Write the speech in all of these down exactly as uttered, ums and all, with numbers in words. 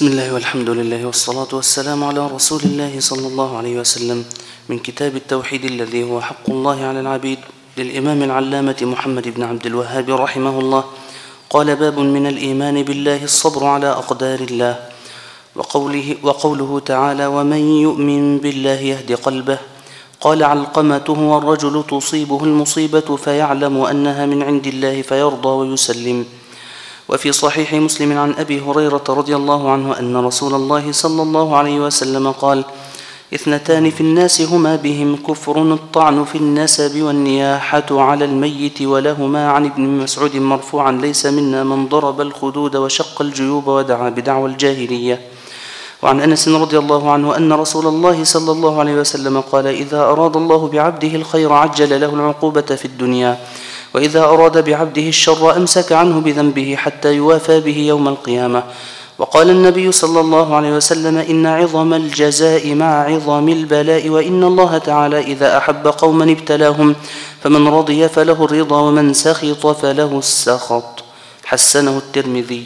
بسم الله والحمد لله والصلاة والسلام على رسول الله صلى الله عليه وسلم. من كتاب التوحيد الذي هو حق الله على العبيد للإمام العلامة محمد بن عبد الوهاب رحمه الله. قال: باب من الإيمان بالله الصبر على أقدار الله. وقوله, وقوله تعالى: ومن يؤمن بالله يهد قلبه. قال علقمة: هو الرجل تصيبه المصيبة فيعلم أنها من عند الله فيرضى ويسلم. وفي صحيح مسلم عن أبي هريرة رضي الله عنه أن رسول الله صلى الله عليه وسلم قال: اثنتان في الناس هما بهم كفر: الطعن في النسب والنياحة على الميت. ولهما عن ابن مسعود مرفوعا: ليس منا من ضرب الخدود وشق الجيوب ودعا بدعوى الجاهلية. وعن أنس رضي الله عنه أن رسول الله صلى الله عليه وسلم قال: إذا أراد الله بعبده الخير عجل له العقوبة في الدنيا، وإذا أراد بعبده الشر أمسك عنه بذنبه حتى يوافى به يوم القيامة. وقال النبي صلى الله عليه وسلم: إن عظم الجزاء مع عظم البلاء، وإن الله تعالى إذا أحب قوما ابتلاهم، فمن رضي فله الرضا ومن سخط فله السخط. حسنه الترمذي.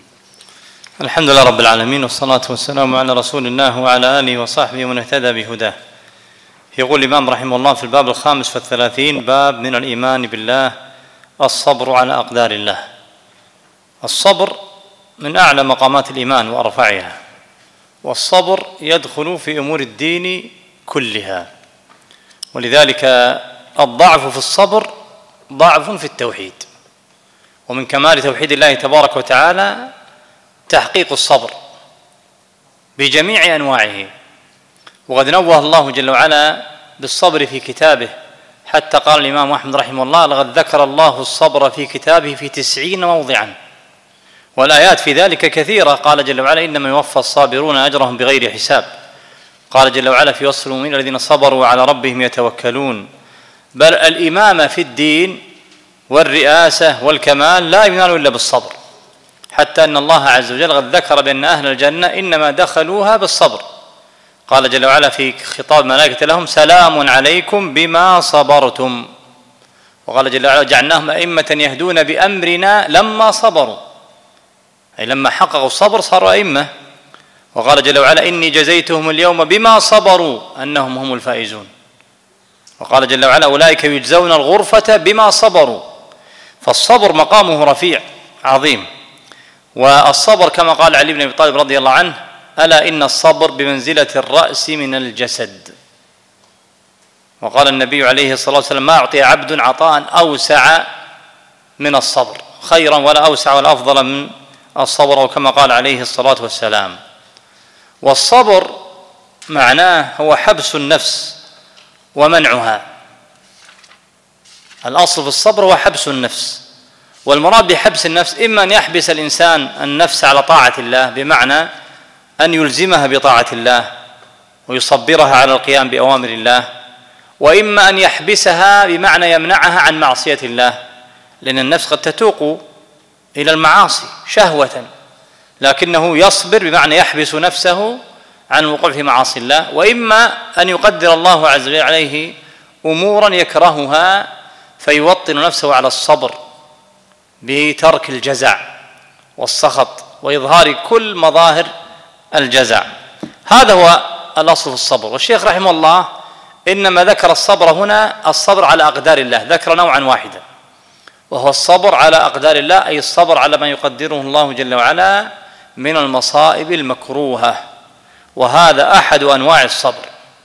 الحمد لله رب العالمين، والصلاة والسلام على رسول الله وعلى آله وصحبه ومن اهتدى بهداه. يقول الإمام رحمه الله في الباب الخامس والثلاثين: باب من الإيمان بالله الصبر على أقدار الله. الصبر من أعلى مقامات الإيمان وأرفعها، والصبر يدخل في أمور الدين كلها، ولذلك الضعف في الصبر ضعف في التوحيد. ومن كمال توحيد الله تبارك وتعالى تحقيق الصبر بجميع أنواعه. وقد نوه الله جل وعلا بالصبر في كتابه، حتى قال الإمام أحمد رحمه الله: لقد ذكر الله الصبر في كتابه في تسعين موضعا، والآيات في ذلك كثيرة. قال جل وعلا: إنما يوفى الصابرون أجرهم بغير حساب. قال جل وعلا في وصف المؤمنين: الذين صبروا وعلى ربهم يتوكلون. بل الإمامة في الدين والرئاسة والكمال لا ينال إلا بالصبر، حتى أن الله عز وجل قد ذكر بأن أهل الجنة إنما دخلوها بالصبر. قال جل وعلا في خطاب الملائكة لهم: سلام عليكم بما صبرتم. وقال جل وعلا: جعلناهم أئمة يهدون بأمرنا لما صبروا، أي لما حققوا الصبر صاروا أئمة. وقال جل وعلا: إني جزيتهم اليوم بما صبروا أنهم هم الفائزون. وقال جل وعلا: أولئك يجزون الغرفة بما صبروا. فالصبر مقامه رفيع عظيم. والصبر كما قال علي بن أبي طالب رضي الله عنه: ألا إن الصبر بمنزلة الرأس من الجسد. وقال النبي عليه الصلاة والسلام: ما أعطي عبد عطاء أوسع من الصبر، خيرا ولا أوسع ولا أفضل من الصبر، وكما قال عليه الصلاة والسلام. والصبر معناه هو حبس النفس ومنعها. الأصل في الصبر هو حبس النفس، والمراد بحبس النفس إما أن يحبس الإنسان النفس على طاعة الله، بمعنى أن يلزمها بطاعة الله ويصبرها على القيام بأوامر الله، وإما أن يحبسها بمعنى يمنعها عن معصية الله، لأن النفس قد تتوق إلى المعاصي شهوة، لكنه يصبر بمعنى يحبس نفسه عن الوقوع في معاصي الله. وإما أن يقدر الله عز وجل عليه أمورا يكرهها فيوطن نفسه على الصبر بترك الجزع والسخط وإظهار كل مظاهر الجزع. هذا هو الأصل في الصبر. والشيخ رحمه الله إنما ذكر الصبر هنا الصبر على أقدار الله، ذكر نوعا واحدا، وهو الصبر على أقدار الله، أي الصبر على ما يقدره الله جل وعلا من المصائب المكروهة، وهذا أحد أنواع الصبر.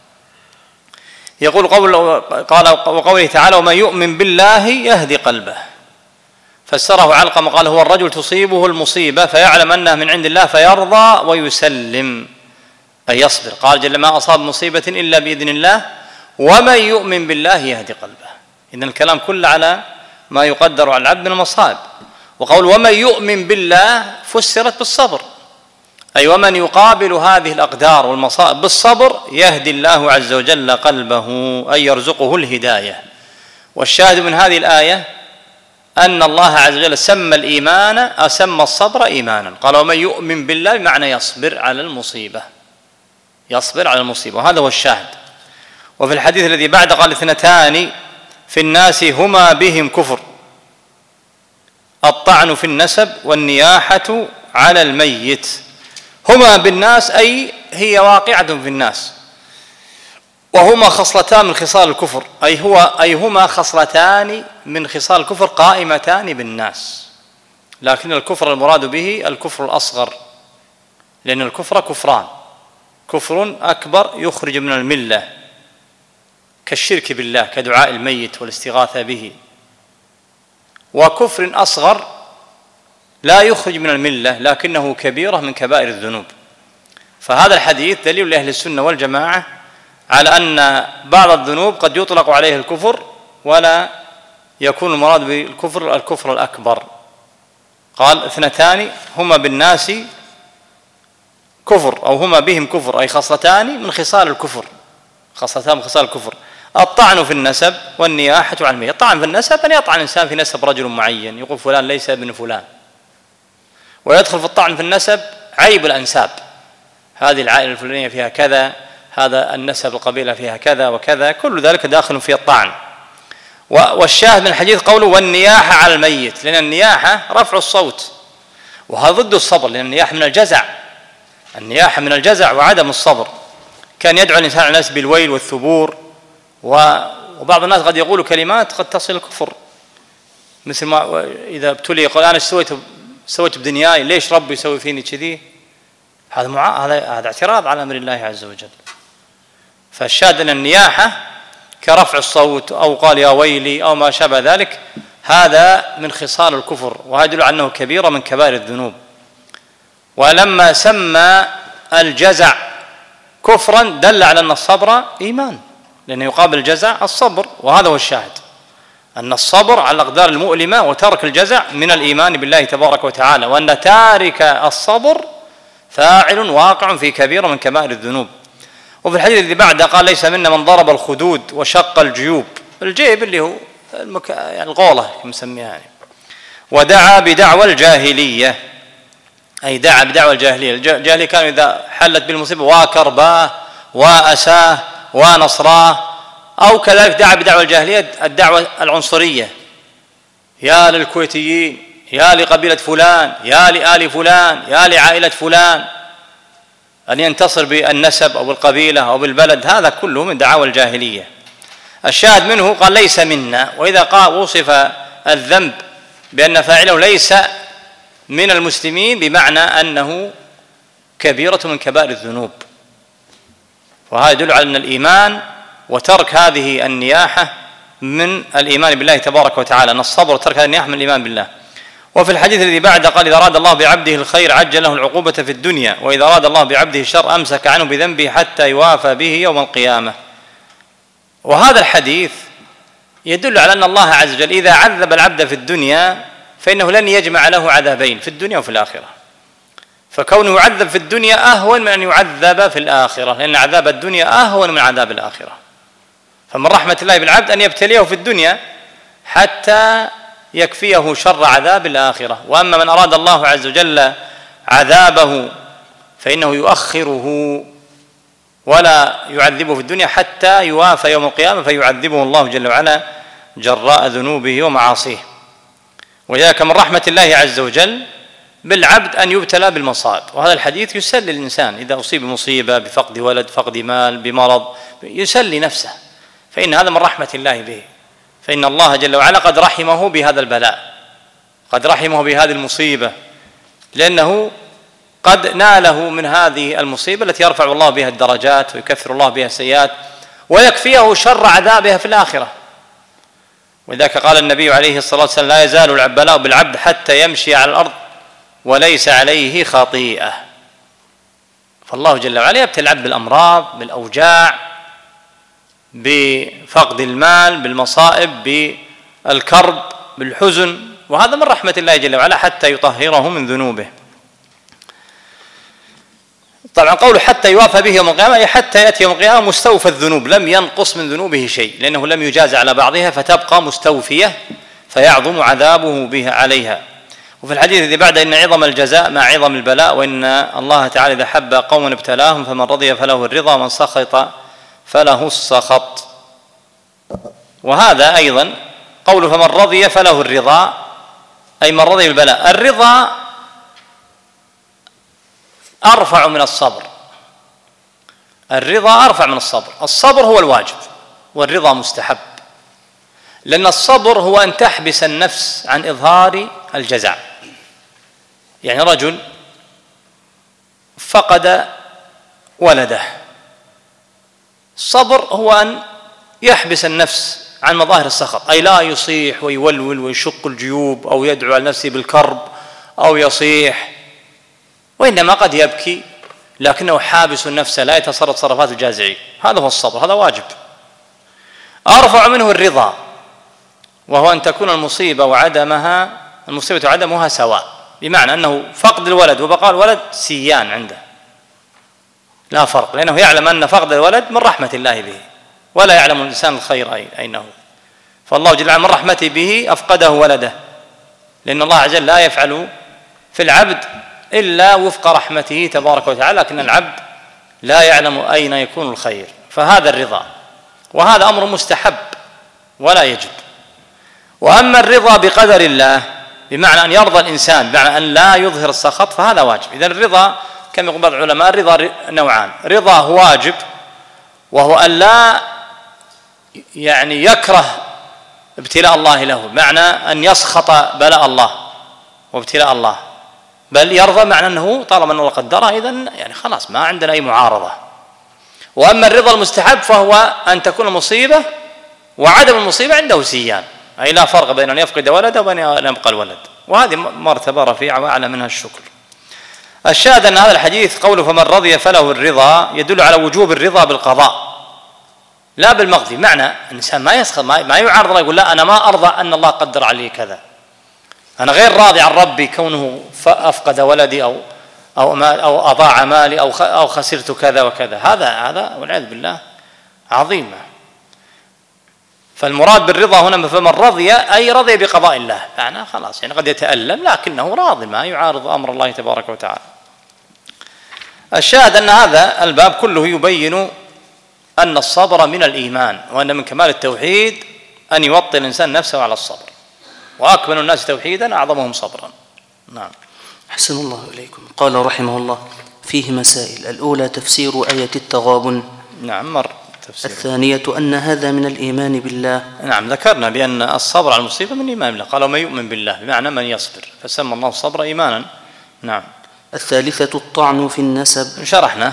يقول قول قال وقوله تعالى: ومن يؤمن بالله يهدي قلبه. فسره علقمة قال: هو الرجل تصيبه المصيبة فيعلم أنها من عند الله فيرضى ويسلم، أي يصبر. قال جل: ما أصاب مصيبة إلا بإذن الله ومن يؤمن بالله يهدي قلبه. إذن الكلام كله على ما يقدر على العبد من المصائب. وقول ومن يؤمن بالله فسرت بالصبر، أي ومن يقابل هذه الأقدار والمصائب بالصبر يهدي الله عز وجل قلبه، أي يرزقه الهداية. والشاهد من هذه الآية أن الله عز وجل سمى الإيمان أسمى الصبر إيمانا. قال: ومن يؤمن بالله بمعنى يصبر على المصيبة، يصبر على المصيبة، وهذا هو الشاهد. وفي الحديث الذي بعد قال: اثنتان في الناس هما بهم كفر: الطعن في النسب والنياحة على الميت. هما بالناس أي هي واقعة في الناس، وهما خصلتان من خصال الكفر، أي هو أي هما خصلتان من خصال الكفر قائمتان بالناس، لكن الكفر المراد به الكفر الأصغر، لأن الكفر كفران: كفر أكبر يخرج من الملة كالشرك بالله كدعاء الميت والاستغاثة به، وكفر أصغر لا يخرج من الملة لكنه كبيرة من كبائر الذنوب. فهذا الحديث دليل لأهل السنة والجماعة على أن بعض الذنوب قد يطلق عليه الكفر ولا يكون المراد بالكفر الكفر الأكبر. قال: اثنتان هما بالناس كفر، أو هما بهم كفر، أي خصلتان من خصال الكفر، خصلتان من خصال الكفر: الطعن في النسب والنياحة عن الميت. الطعن في النسب أن يطعن الإنسان في نسب رجل معين، يقول فلان ليس ابن فلان، ويدخل في الطعن في النسب عيب الأنساب: هذه العائلة الفلانية فيها كذا، هذا النسب القبيلة فيها كذا وكذا، كل ذلك داخل في الطعن. والشاهد من الحديث قوله: والنياحة على الميت، لأن النياحة رفع الصوت، وهذا ضد الصبر، لأن النياحة من الجزع، النياحة من الجزع وعدم الصبر. كان يدعو الإنسان على الناس بالويل والثبور، وبعض الناس قد يقول كلمات قد تصل الكفر، مثل ما إذا ابتلي يقول: أنا سويت سويت بدنياي، ليش ربي يسوي فيني كذي؟ هذا مع... هذا هذا اعتراض على أمر الله عز وجل. فالشاهد أن النياحة كرفع الصوت أو قال يا ويلي أو ما شابه ذلك، هذا من خصال الكفر، وهذا يدل على أنه كبيرة من كبائر الذنوب. ولما سمى الجزع كفرا دل على أن الصبر إيمان، لأنه يقابل الجزع الصبر، وهذا هو الشاهد، أن الصبر على الأقدار المؤلمة وترك الجزع من الإيمان بالله تبارك وتعالى، وأن تارك الصبر فاعل واقع في كبيرة من كبائر الذنوب. وفي الحديث الذي بعده قال: ليس منا من ضرب الخدود وشق الجيوب، الجيب اللي هو المك... يعني الغولة نسميها يعني، ودعا بدعوى الجاهلية، أي دعا بدعوى الجاهلية. الجاهلية كانوا إذا حلت بالمصيبة وكرباه وأساه ونصراه، أو كذلك دعا بدعوى الجاهلية الدعوة العنصرية: يا للكويتيين، يا لقبيلة فلان، يا لآل فلان، يا لعائلة فلان، أن ينتصر بالنسب أو بالقبيلة أو بالبلد، هذا كله من دعاوى الجاهلية. الشاهد منه قال: ليس منا. وإذا قال وصف الذنب بأن فاعله ليس من المسلمين بمعنى أنه كبيرة من كبائر الذنوب، وهذا يدل على أن الإيمان وترك هذه النياحة من الإيمان بالله تبارك وتعالى، أن الصبر وترك هذه النياحة من الإيمان بالله. وفي الحديث الذي بعده قال: إذا أراد الله بعبده الخير عجل له العقوبة في الدنيا، وإذا أراد الله بعبده الشر أمسك عنه بذنبه حتى يوافى به يوم القيامة. وهذا الحديث يدل على أن الله عز وجل إذا عذب العبد في الدنيا فإنه لن يجمع له عذابين في الدنيا وفي الآخرة، فكونه يعذب في الدنيا أهون من أن يعذب في الآخرة، لأن عذاب الدنيا أهون من عذاب الآخرة. فمن رحمة الله بالعبد أن يبتليه في الدنيا حتى يكفيه شر عذاب الآخرة. وأما من أراد الله عز وجل عذابه فإنه يؤخره ولا يعذبه في الدنيا حتى يوافى يوم القيامة فيعذبه الله جل وعلا جراء ذنوبه ومعاصيه. ولذلك من رحمة الله عز وجل بالعبد أن يبتلى بالمصائب، وهذا الحديث يسلي الإنسان إذا أصيب بمصيبة، بفقد ولد، فقد مال، بمرض، يسلي نفسه، فإن هذا من رحمة الله به، فإن الله جل وعلا قد رحمه بهذا البلاء، قد رحمه بهذه المصيبة، لأنه قد ناله من هذه المصيبة التي يرفع الله بها الدرجات ويكثر الله بها السيئات ويكفيه شر عذابها في الآخرة. ولذلك قال النبي عليه الصلاة والسلام: لا يزال البلاء بالعبد حتى يمشي على الأرض وليس عليه خطيئة. فالله جل وعلا يبتلي العبد بالأمراض، بالأوجاع، بفقد المال، بالمصائب، بالكرب، بالحزن، وهذا من رحمة الله جل وعلا حتى يطهره من ذنوبه. طبعا قوله حتى يوافى به يوم القيامة أي حتى يأتي يوم القيامة مستوفى الذنوب، لم ينقص من ذنوبه شيء، لأنه لم يجاز على بعضها فتبقى مستوفية فيعظم عذابه بها عليها. وفي الحديث الذي بعد: إن عظم الجزاء مع عظم البلاء، وإن الله تعالى إذا حب قوما ابتلاهم فمن رضي فله الرضا ومن سخط فله السخط. وهذا أيضا قوله فمن رضي فله الرضا أي من رضي بالبلاء. الرضا أرفع من الصبر. الرضا أرفع من الصبر. الصبر هو الواجب والرضا مستحب، لأن الصبر هو أن تحبس النفس عن إظهار الجزع. يعني رجل فقد ولده، الصبر هو أن يحبس النفس عن مظاهر السخط، أي لا يصيح ويولول ويشق الجيوب أو يدعو على نفسه بالكرب أو يصيح، وإنما قد يبكي لكنه حابس النفس لا يتصرف تصرفات الجازعين. هذا هو الصبر، هذا واجب. أرفع منه الرضا، وهو أن تكون المصيبة وعدمها المصيبة وعدمها سواء، بمعنى أنه فقد الولد وبقاء الولد سيان عنده، لا فرق، لأنه يعلم أن فقد الولد من رحمة الله به، ولا يعلم الإنسان الخير أين هو، فالله جل وعلا من رحمته به أفقده ولده، لأن الله عز وجل لا يفعل في العبد إلا وفق رحمته تبارك وتعالى، لكن العبد لا يعلم أين يكون الخير، فهذا الرضا، وهذا أمر مستحب ولا يجب. وأما الرضا بقدر الله بمعنى أن يرضى الإنسان بمعنى أن لا يظهر السخط فهذا واجب. إذن الرضا كما يقول بعض العلماء الرضا نوعان: رضا واجب وهو أن لا يعني يكره ابتلاء الله له، معنى أن يسخط بلاء الله وابتلاء الله، بل يرضى معنى أنه طالما أن الله قدره إذن يعني خلاص ما عندنا أي معارضة. وأما الرضا المستحب فهو أن تكون المصيبة وعدم المصيبة عنده سيان، أي لا فرق بين أن يفقد ولده وبين أن يبقى الولد، وهذه مرتبة رفيعة وأعلى منها الشكر. الشاهد أن هذا الحديث قوله فمن رضي فله الرضا يدل على وجوب الرضا بالقضاء لا بالمقضي، معنى الإنسان ما يسخط ما يعارض الله يقول لا أنا ما أرضى أن الله قدر علي كذا، أنا غير راضي عن ربي كونه أفقد ولدي أو أو مال أو أضاع مالي أو أو خسرت كذا وكذا، هذا هذا والعياذ بالله عظيمة. فالمراد بالرضا هنا فمن رضي أي رضي بقضاء الله، معناه خلاص يعني قد يتألم لكنه راضي ما يعارض أمر الله تبارك وتعالى. الشاهد أن هذا الباب كله يبين أن الصبر من الإيمان، وأن من كمال التوحيد أن يوطي الإنسان نفسه على الصبر، وأكمل الناس توحيدا أعظمهم صبرا. نعم. أحسن الله إليكم. قال رحمه الله: فيه مسائل. الأولى تفسير آية التغابن. نعم مر تفسير. الثانية أن هذا من الإيمان بالله. نعم ذكرنا بأن الصبر على المصيبة من الإيمان بالله، قالوا من يؤمن بالله بمعنى من يصبر، فسمى الله الصبر إيمانا. نعم. الثالثة الطعن في النسب، شرحنا.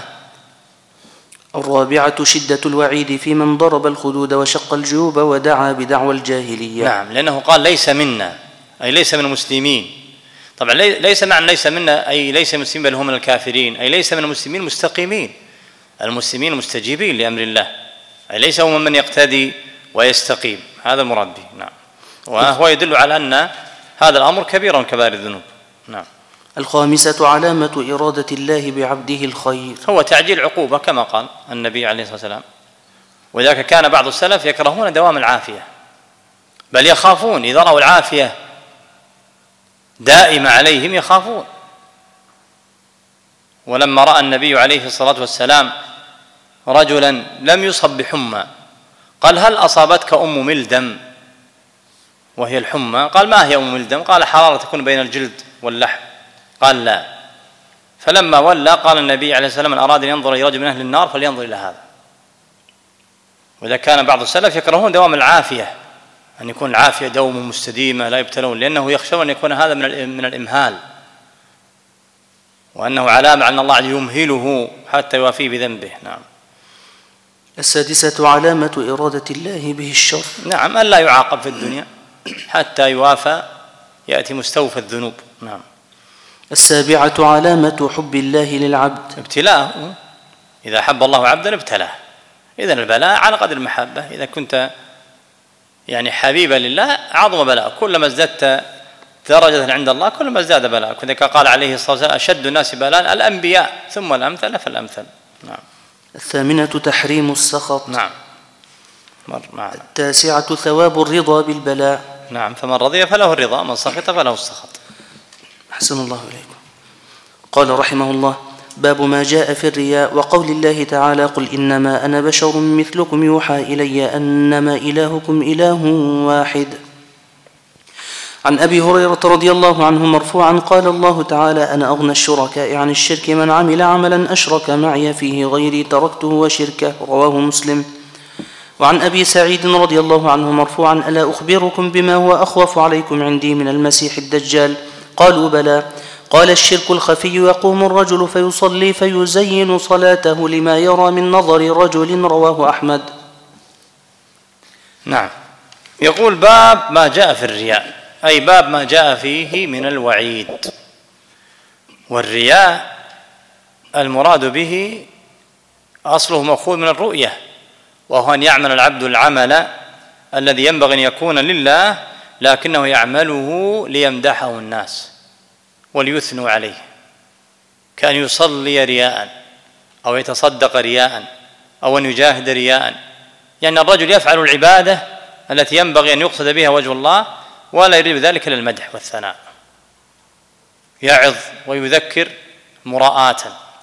الرابعة شدة الوعيد في من ضرب الخدود وشق الجيوب ودعا بدعوى الجاهلية. نعم، لأنه قال ليس منا أي ليس من المسلمين. طبعا ليس معنى ليس منا أي ليس من المسلمين بل هم من الكافرين، أي ليس من المسلمين المستقيمين، المسلمين المستجيبين لأمر الله، أي ليس هو من يقتدي ويستقيم، هذا المراد به. نعم. وهو يدل على أن هذا الأمر كبير من كبائر الذنوب. نعم. الخامسة علامة إرادة الله بعبده الخير، هو تعجيل عقوبة كما قال النبي عليه الصلاة والسلام، وذلك كان بعض السلف يكرهون دوام العافية، بل يخافون إذا رأوا العافية دائمة عليهم يخافون. ولما رأى النبي عليه الصلاة والسلام رجلا لم يصب بحمى قال هل أصابتك أم ملدم وهي الحمى؟ قال ما هي أم ملدم؟ قال حرارة تكون بين الجلد واللحم. قال لا. فلما ولى قال النبي عليه السلام من أراد أن ينظر إلى رجل من أهل النار فلينظر إلى هذا. وإذا كان بعض السلف يكرهون دوام العافية، أن يكون العافية دوم مستديمة لا يبتلون، لأنه يخشون أن يكون هذا من من الإمهال، وأنه علامة أن الله يمهله حتى يوافيه بذنبه. نعم. السادسة علامة إرادة الله به الشر. نعم، ألا يعاقب في الدنيا حتى يوافى يأتي مستوفى الذنوب. نعم. السابعة علامة حب الله للعبد، ابتلاءه، إذا حب الله عبدا ابتلاه، إذن البلاء على قدر المحبة، إذا كنت يعني حبيبا لله عظم بلاء، كلما ازددت درجة عند الله كلما ازداد بلاء. كذلك قال عليه الصلاة والسلام أشد الناس بلاء الأنبياء ثم الأمثل فالأمثل. نعم. الثامنة تحريم السخط. نعم. مر معنا. التاسعة ثواب الرضا بالبلاء. نعم، فمن رضي فله الرضا، من سخط فله السخط. أحسن الله إليكم. قال رحمه الله: باب ما جاء في الرياء وقول الله تعالى: قل إنما أنا بشر مثلكم يوحى إلي أنما إلهكم إله واحد. عن أبي هريرة رضي الله عنه مرفوعا قال الله تعالى: أنا أغنى الشركاء عن الشرك، من عمل عملا أشرك معي فيه غيري تركته وشركه. رواه مسلم. وعن أبي سعيد رضي الله عنه مرفوعا: ألا أخبركم بما هو أخوف عليكم عندي من المسيح الدجال؟ قالوا: بلى. قال: الشرك الخفي، يقوم الرجل فيصلي فيزين صلاته لما يرى من نظر رجل. رواه أحمد. نعم. يقول: باب ما جاء في الرياء، أي باب ما جاء فيه من الوعيد. والرياء المراد به أصله مأخوذ من الرؤية، وهو أن يعمل العبد العمل الذي ينبغي أن يكون لله لكنه يعمله ليمدحه الناس وليثنوا عليه، كأن يصلي رياء أو يتصدق رياء أو أن يجاهد رياء. يعني الرجل يفعل العبادة التي ينبغي أن يقصد بها وجه الله ولا يريد بذلك إلا المدح والثناء، يعظ ويذكر مراءة،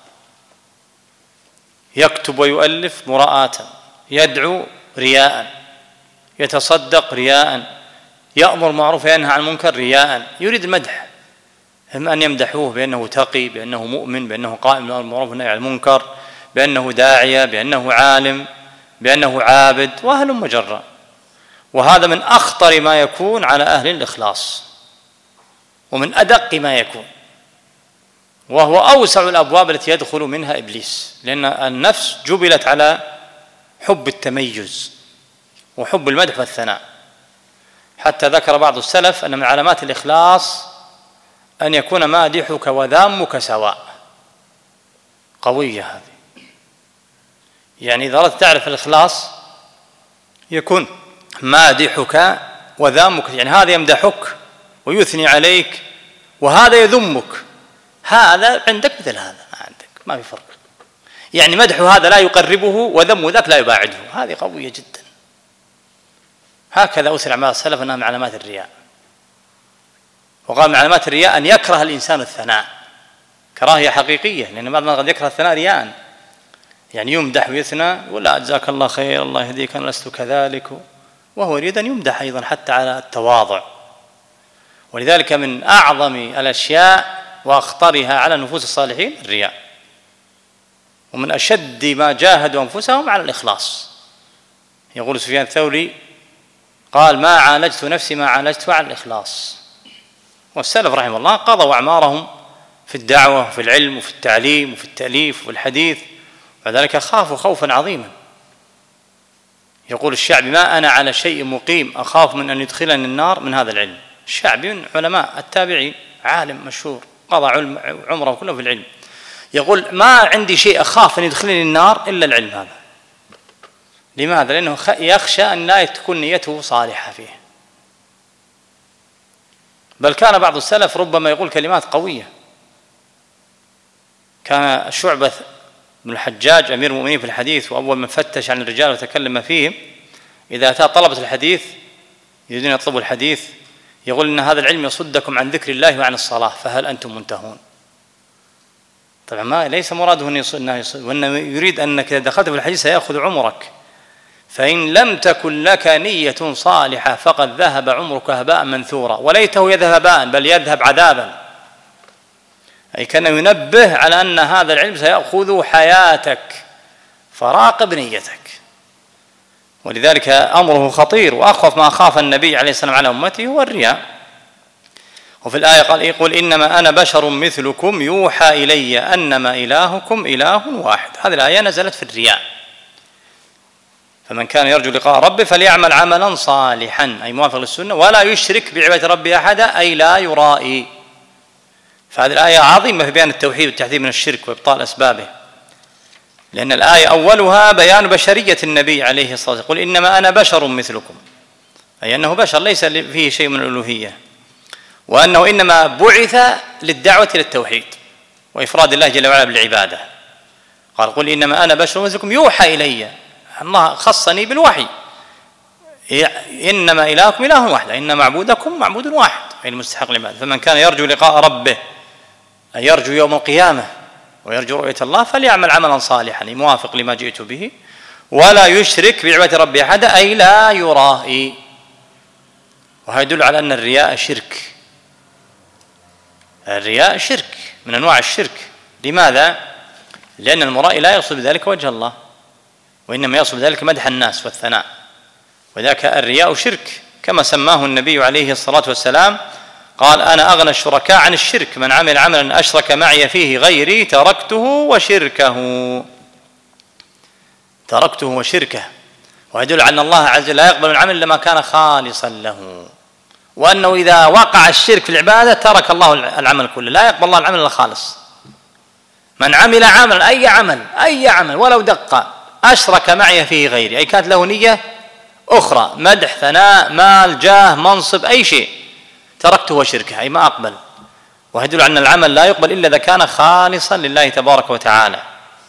يكتب ويؤلف مراءة، يدعو رياء، يتصدق رياء، يأمر معروف وينهى عن المنكر رياء، يريد المدح، هم أن يمدحوه بأنه تقي، بأنه مؤمن، بأنه قائم بالمعروف والنهي عن المنكر، بأنه داعية، بأنه عالم، بأنه عابد، وهلم جرا. وهذا من أخطر ما يكون على أهل الإخلاص ومن أدق ما يكون، وهو أوسع الأبواب التي يدخل منها إبليس، لأن النفس جبلت على حب التميز وحب المدح والثناء. حتى ذكر بعض السلف أن من علامات الإخلاص أن يكون مادحك وذامك سواء. قوية هذه. يعني إذا أردت تعرف الإخلاص يكون مادحك وذامك، يعني هذا يمدحك ويثني عليك وهذا يذمك، هذا عندك مثل هذا عندك، ما في فرق. يعني مدح هذا لا يقربه وذم ذاك لا يباعده، هذه قوية جدا. هكذا أسر أعمال السلف أنها من علامات الرياء. وقال من علامات الرياء أن يكره الإنسان الثناء كراهية حقيقية، لأن بعض الناس قد يكره الثناء رياء، يعني يمدح ويثنى ولا أجزاك الله خير، الله يهديك، أنا لست كذلك، وهو يريد أن يمدح أيضا حتى على التواضع. ولذلك من أعظم الأشياء وأخطرها على نفوس الصالحين الرياء، ومن أشد ما جاهدوا أنفسهم على الإخلاص. يقول سفيان الثوري قال: ما عالجت نفسي ما عالجت على الإخلاص. والسلف رحمه الله قضوا أعمارهم في الدعوة وفي العلم وفي التعليم وفي التأليف وفي الحديث، وذلك خافوا خوفا عظيما. يقول الشعبي: ما أنا على شيء مقيم أخاف من أن يدخلني النار من هذا العلم. الشعبي من علماء التابعين، عالم مشهور قضى عمره كله في العلم، يقول: ما عندي شيء أخاف أن يدخلني النار إلا العلم هذا. لماذا؟ لأنه يخشى أن لا تكون نيته صالحة فيه. بل كان بعض السلف ربما يقول كلمات قوية. كان شعبة بن الحجاج أمير المؤمنين في الحديث، وأول من فتش عن الرجال وتكلم فيهم، إذا أتى طلبة الحديث يريدون يطلبوا الحديث يقول: إن هذا العلم يصدكم عن ذكر الله وعن الصلاة، فهل أنتم منتهون؟ طبعا ما ليس مراده أنه يصد، وأنه يريد أنك إذا دخلت في الحديث سيأخذ عمرك، فإن لم تكن لك نية صالحة فقد ذهب عمرك هباء منثورا، وليته يذهب هباء بل يذهب عذابا. أي كان ينبه على أن هذا العلم سيأخذ حياتك، فراقب نيتك. ولذلك أمره خطير، وأخوف ما خاف النبي عليه السلام على أمته هو الرياء. وفي الآية قال: يقول: إنما أنا بشر مثلكم يوحى إلي أنما إلهكم إله واحد. هذه الآية نزلت في الرياء. فمن كان يرجو لقاء ربه فليعمل عملا صالحا، أي موافق للسنة، ولا يشرك بعبادة ربه أحدا، أي لا يرائي. فهذه الآية عظيمة في بيان التوحيد والتحذير من الشرك وإبطال أسبابه، لأن الآية أولها بيان بشرية النبي عليه الصلاة والسلام: قل إنما أنا بشر مثلكم، أي أنه بشر ليس فيه شيء من الألوهية، وأنه إنما بعث للدعوة إلى التوحيد وإفراد الله جل وعلا بالعبادة. قال: قل إنما أنا بشر مثلكم يوحى إلي، الله خصني بالوحي، إنما إلهكم إله واحد، إن معبودكم معبود واحد، أي المستحق للعبادة. فمن كان يرجو لقاء ربه، أي يرجو يوم القيامة ويرجو رؤية الله، فليعمل عملا صالحا موافق لما جئت به، ولا يشرك بعبادة ربه أحدا، أي لا يرائي. وهذا يدل على أن الرياء شرك. الرياء شرك من أنواع الشرك. لماذا؟ لأن المرائي لا يقصد بذلك وجه الله، وإنما يقصد بذلك مدح الناس والثناء، وذاك الرياء شرك كما سماه النبي عليه الصلاة والسلام، قال: أنا أغنى الشركاء عن الشرك، من عمل عملا أشرك معي فيه غيري تركته وشركه. تركته وشركه. ويدل على أن الله عز وجل لا يقبل العمل إلا ما كان خالصا له، وأنه إذا وقع الشرك في العبادة ترك الله العمل كله، لا يقبل الله العمل إلا خالص. من عمل عملا أي عمل أي عمل ولو دق أشرك معي فيه غيري، أي كانت له نية أخرى، مدح، ثناء، مال، جاه، منصب، أي شيء، تركته وشركه، أي ما أقبل. ويدل على أن العمل لا يقبل إلا إذا كان خالصا لله تبارك وتعالى.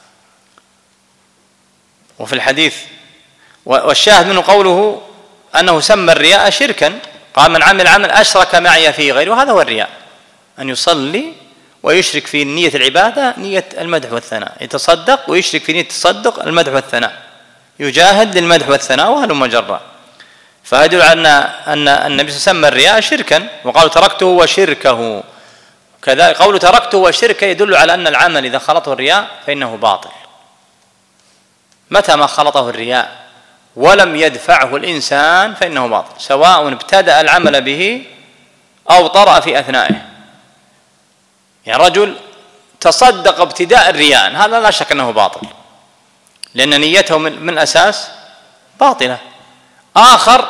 وفي الحديث والشاهد منه قوله أنه سمى الرياء شركا، قال: من عمل عمل أشرك معي فيه غيري. وهذا هو الرياء، أن يصلي ويشرك في نية العبادة نية المدح والثناء، يتصدق ويشرك في نية التصدق المدح والثناء، يجاهد للمدح والثناء، وهلم جرا. فيدل على أن النبي سمى الرياء شركا، وقال: تركته وشركه. كذلك قول تركته وشركه يدل على أن العمل إذا خلطه الرياء فإنه باطل. متى ما خلطه الرياء ولم يدفعه الإنسان فإنه باطل، سواء ابتدأ العمل به أو طرأ في أثنائه. يعني رجل تصدق ابتداء الرياء، هذا لا شك أنه باطل، لأن نيته من, من أساس باطلة. آخر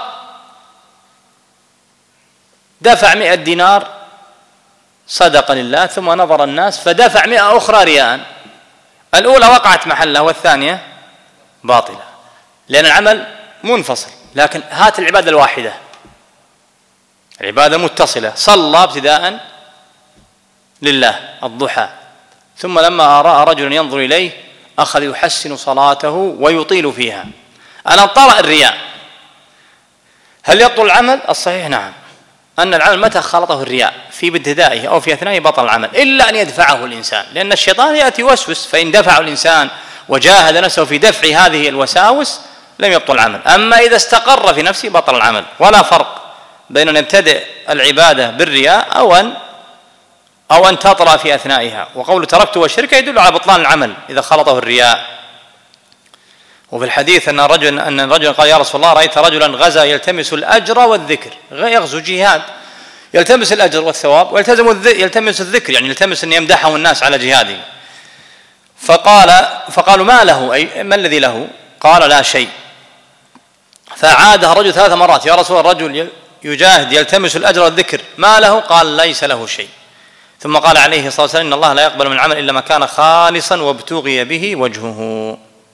دفع مئة دينار صدق لله، ثم نظر الناس فدفع مئة أخرى رياء، الأولى وقعت محلها والثانية باطلة، لأن العمل منفصل. لكن هات العبادة الواحدة، العبادة متصلة، صلى ابتداء لله الضحى، ثم لما رأى رجلا ينظر إليه أخذ يحسن صلاته ويطيل فيها. أنا طرأ الرياء، هل يبطل العمل؟ الصحيح نعم، أن العمل متى خلطه الرياء في ابتدائه أو في أثنائه بطل العمل، إلا أن يدفعه الإنسان، لأن الشيطان يأتي يوسوس، فإن دفعه الإنسان وجاهد نفسه في دفع هذه الوساوس لم يبطل العمل. أما إذا استقر في نفسه بطل العمل. ولا فرق بين أن يبتدئ العبادة بالرياء أو أن أو أن تطرأ في أثنائها. وقول تركته والشرك يدل على بطلان العمل إذا خلطه الرياء. وفي الحديث أن رجل أن الرجل قال: يا رسول الله، رأيت رجلا غزا يلتمس الأجر والذكر، يغزو جهاد يلتمس الأجر والثواب ويلتزم يلتمس الذكر، يعني يلتمس أن يمدحه الناس على جهاده. فقال فقالوا: ما له؟ أي ما الذي له؟ قال: لا شيء. فعاده الرجل ثلاث مرات: يا رسول الله، الرجل يجاهد يلتمس الأجر والذكر، ما له؟ قال: ليس له شيء. ثم قال عليه الصلاة والسلام: إن الله لا يقبل من العمل إلا ما كان خالصا وابتغي به وجهه.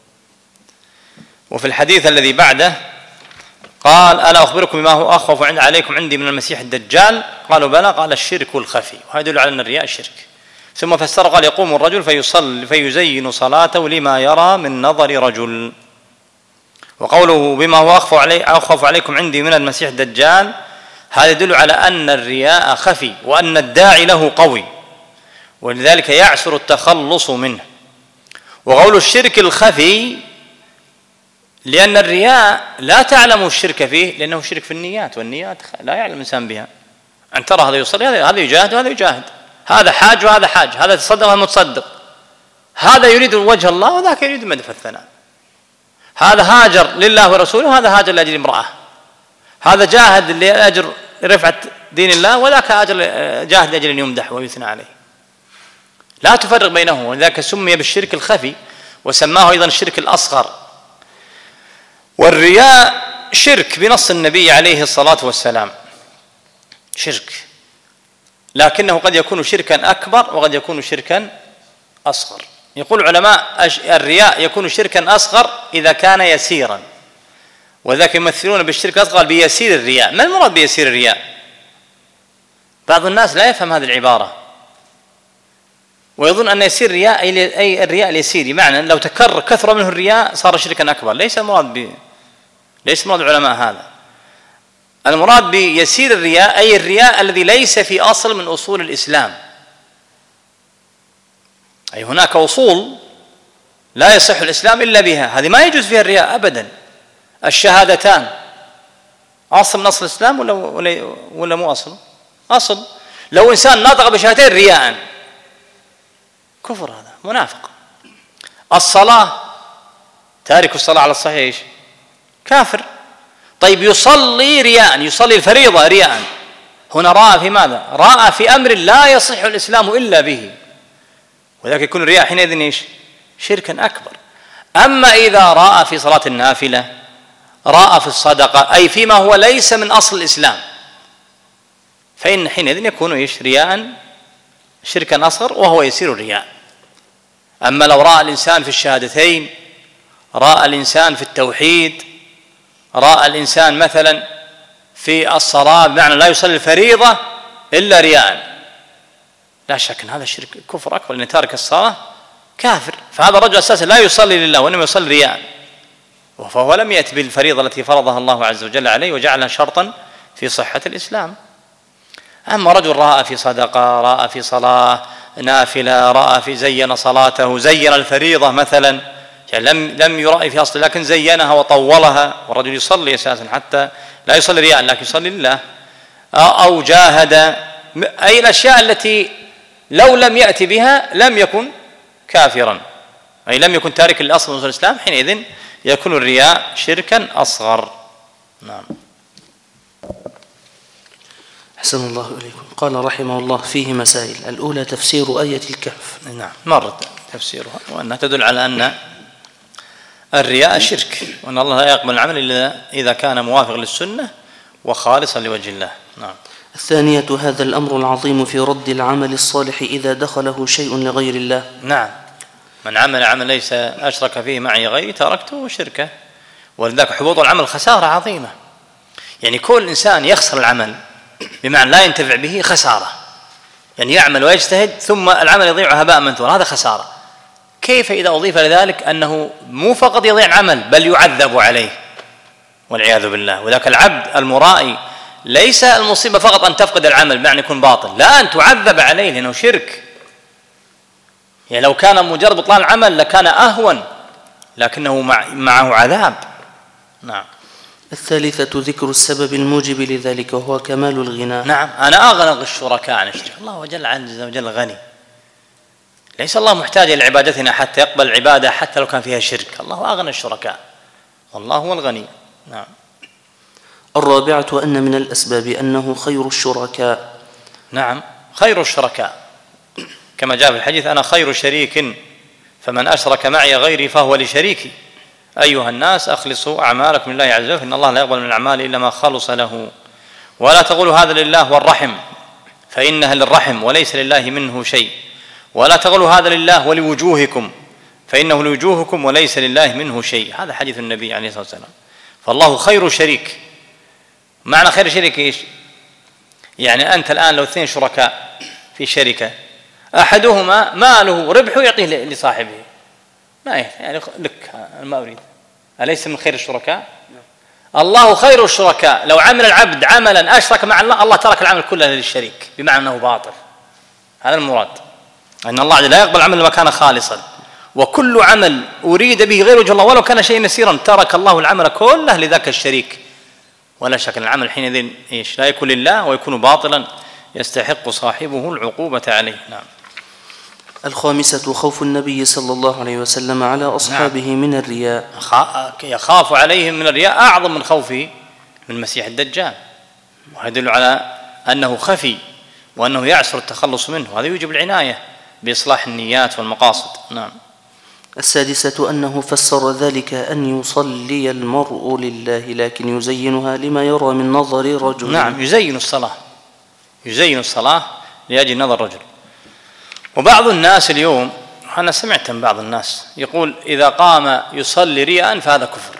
وفي الحديث الذي بعده قال: ألا أخبركم بما هو أخوف عليكم عندي من المسيح الدجال؟ قالوا: بلى. قال: الشرك الخفي. وهذا يدل على أن الرياء شرك. ثم فسر قال: يقوم الرجل فيصلي فيزين صلاته لما يرى من نظر رجل. وقوله بما هو أخوف علي أخوف عليكم عندي من المسيح الدجال، هذا يدل على أن الرياء خفي وأن الداعي له قوي، ولذلك يعسر التخلص منه. وقول الشرك الخفي لأن الرياء لا تعلم الشرك فيه، لأنه شرك في النيات، والنيات لا يعلم الإنسان بها. أن ترى هذا يصلي، هذا يجاهد وهذا يجاهد، هذا حاج وهذا حاج، هذا يتصدق وهذا متصدق، هذا يريد وجه الله وذاك يريد مدح الثناء، هذا هاجر لله ورسوله وهذا هاجر لأجل امرأة، هذا جاهد لأجل رفعة دين الله وذاك هاجر جاهد لأجل أن يمدح ويثنى عليه. لا تفرق بينه، ولذلك سمي بالشرك الخفي وسماه أيضا الشرك الأصغر. والرياء شرك بنص النبي عليه الصلاة والسلام، شرك، لكنه قد يكون شركا أكبر وقد يكون شركا أصغر. يقول العلماء الرياء يكون شركا أصغر إذا كان يسيرا، وذاك يمثلون بالشرك الأصغر بيسير الرياء. ما المراد بيسير الرياء؟ بعض الناس لا يفهم هذه العبارة ويظن أن يسير الرياء أي الرياء اليسير، معنى لو تكرر كثر منه الرياء صار شركا أكبر. ليس المراد ب... ليس مراد العلماء هذا. المراد بيسير الرياء أي الرياء الذي ليس في أصل من أصول الإسلام، أي هناك أصول لا يصح الإسلام إلا بها، هذه ما يجوز فيها الرياء أبدا. الشهادتان أصل من أصل الإسلام ولا ولا, ولا مو أصل؟ أصل. لو إنسان نطق بشهادتين رياء كفر، هذا منافق. الصلاة تارك الصلاة على الصحيح كافر. طيب يصلي رياء، يصلي الفريضة رياء، هنا راى في ماذا؟ راى في أمر لا يصح الإسلام إلا به، وذلك يكون الرياء حينئذ ايش؟ شركا أكبر. أما إذا راى في صلاة النافلة، راى في الصدقة، أي فيما هو ليس من أصل الإسلام، فإن حينئذ يكون ايش؟ رياء شركا أصغر وهو يسير الرياء. أما لو رأى الإنسان في الشهادتين، رأى الإنسان في التوحيد، رأى الإنسان مثلا في الصلاة بمعنى لا يصلي الفريضة إلا رياء، لا شك أن هذا شرك كفر أكبر، لأن تارك الصلاة كافر. فهذا الرجل أساسا لا يصلي لله وإنما يصلي رياء، فهو لم يأتي بالفريضة التي فرضها الله عز وجل عليه وجعلها شرطا في صحة الإسلام. أما رجل رأى في صدقة، رأى في صلاة نافلة، رأى في زين صلاته، زين الفريضة مثلا، يعني لم لم يرأي في أصل لكن زينها وطولها، والرجل يصلي أساسا حتى لا يصلي رياء لكن يصلي لله، أو جاهد، أي الأشياء التي لو لم يأتي بها لم يكن كافرا، أي لم يكن تارك الأصل من الإسلام، حينئذ يكون الرياء شركا أصغر. نعم. أحسن الله إليكم. قال رحمه الله: فيه مسائل. الأولى تفسير آية الكهف. نعم، مرت تفسيرها، وأنها تدل على أن الرياء شرك، وأن الله لا يقبل العمل إلا إذا كان موافق للسنة وخالصا لوجه الله. نعم. الثانية هذا الأمر العظيم في رد العمل الصالح إذا دخله شيء لغير الله. نعم، من عمل عمل ليس أشرك فيه معي غيري تركته شركه، ولذلك حبوط العمل خسارة عظيمة. يعني كل إنسان يخسر العمل بمعنى لا ينتفع به خسارة، يعني يعمل ويجتهد ثم العمل يضيع هباء منثورا، هذا خسارة. كيف إذا أضيف لذلك أنه مو فقط يضيع العمل بل يعذب عليه والعياذ بالله. وذاك العبد المرائي ليس المصيبة فقط أن تفقد العمل بمعنى يكون باطل، لا، أن تعذب عليه لأنه شرك. يعني لو كان مجرد بطلان العمل لكان أهون، لكنه معه عذاب. نعم. الثالثة ذكر السبب الموجب لذلك وهو كمال الغنى. نعم، أنا أغنى الشركاء عن الشرك. الله وجل عز وجل غني، ليس الله محتاج إلى عبادتنا حتى يقبل العبادة حتى لو كان فيها شرك. الله أغنى الشركاء والله هو الغني. نعم. الرابعة أن من الأسباب أنه خير الشركاء. نعم، خير الشركاء كما جاء في الحديث: أنا خير شريك فمن أشرك معي غيري فهو لشريكي. أيها الناس أخلصوا أعمالكم لله عز وجل، إن الله لا يقبل من الأعمال إلا ما خلص له. ولا تقولوا هذا لله والرحم فإنها للرحم وليس لله منه شيء. ولا تقولوا هذا لله ولوجوهكم فإنه لوجوهكم وليس لله منه شيء. هذا حديث النبي عليه الصلاة والسلام. فالله خير شريك. معنى خير شريك إيش؟ يعني أنت الآن لو اثنين شركاء في شركة، أحدهما ماله ربحه يعطيه لصاحبه، ما يعني لك ما أريد، أليس من خير الشركاء؟ الله خير الشركاء. لو عمل العبد عملا أشرك مع الله، الله ترك العمل كله للشريك بمعنى أنه باطل. هذا المراد، أن الله لا يقبل عمل ما كان خالصا، وكل عمل أريد به غير وجه الله ولو كان شيء يسيرا ترك الله العمل كله لذاك الشريك. ولا شك أن العمل حينئذ إيش؟ لا يكون لله ويكون باطلا يستحق صاحبه العقوبة عليه. نعم. الخامسة خوف النبي صلى الله عليه وسلم على أصحابه نعم. من الرياء. يخاف عليهم من الرياء أعظم من خوفه من مسيح الدجال، ويدل على أنه خفي وأنه يعسر التخلص منه، هذا يوجب العناية بإصلاح النيات والمقاصد. نعم. السادسة أنه فسر ذلك أن يصلي المرء لله لكن يزينها لما يرى من نظر رجل. نعم، يزين الصلاة، يزين الصلاة لأجل نظر رجل. وبعض الناس اليوم، أنا سمعت من بعض الناس يقول إذا قام يصلي رياء فهذا كفر.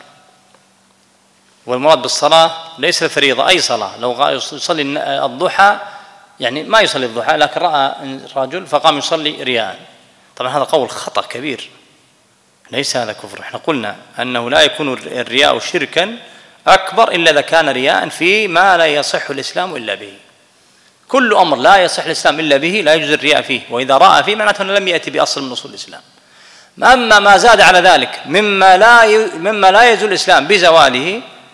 والمراد بالصلاة ليس الفريضة، أي صلاة. لو يصلي الضحى يعني ما يصلي الضحى لكن رأى رجل فقام يصلي رياء، طبعا هذا قول خطأ كبير، ليس هذا كفر. احنا قلنا أنه لا يكون الرياء شركا أكبر إلا إذا كان رياء فيما لا يصح الإسلام إلا به. كل أمر لا يصح الإسلام إلا به لا يجوز الرياء فيه، وإذا رأى فيه معناته أنه لم يأتي بأصل من أصول الإسلام. أما ما زاد على ذلك مما لا مما لا يزول الإسلام بزواله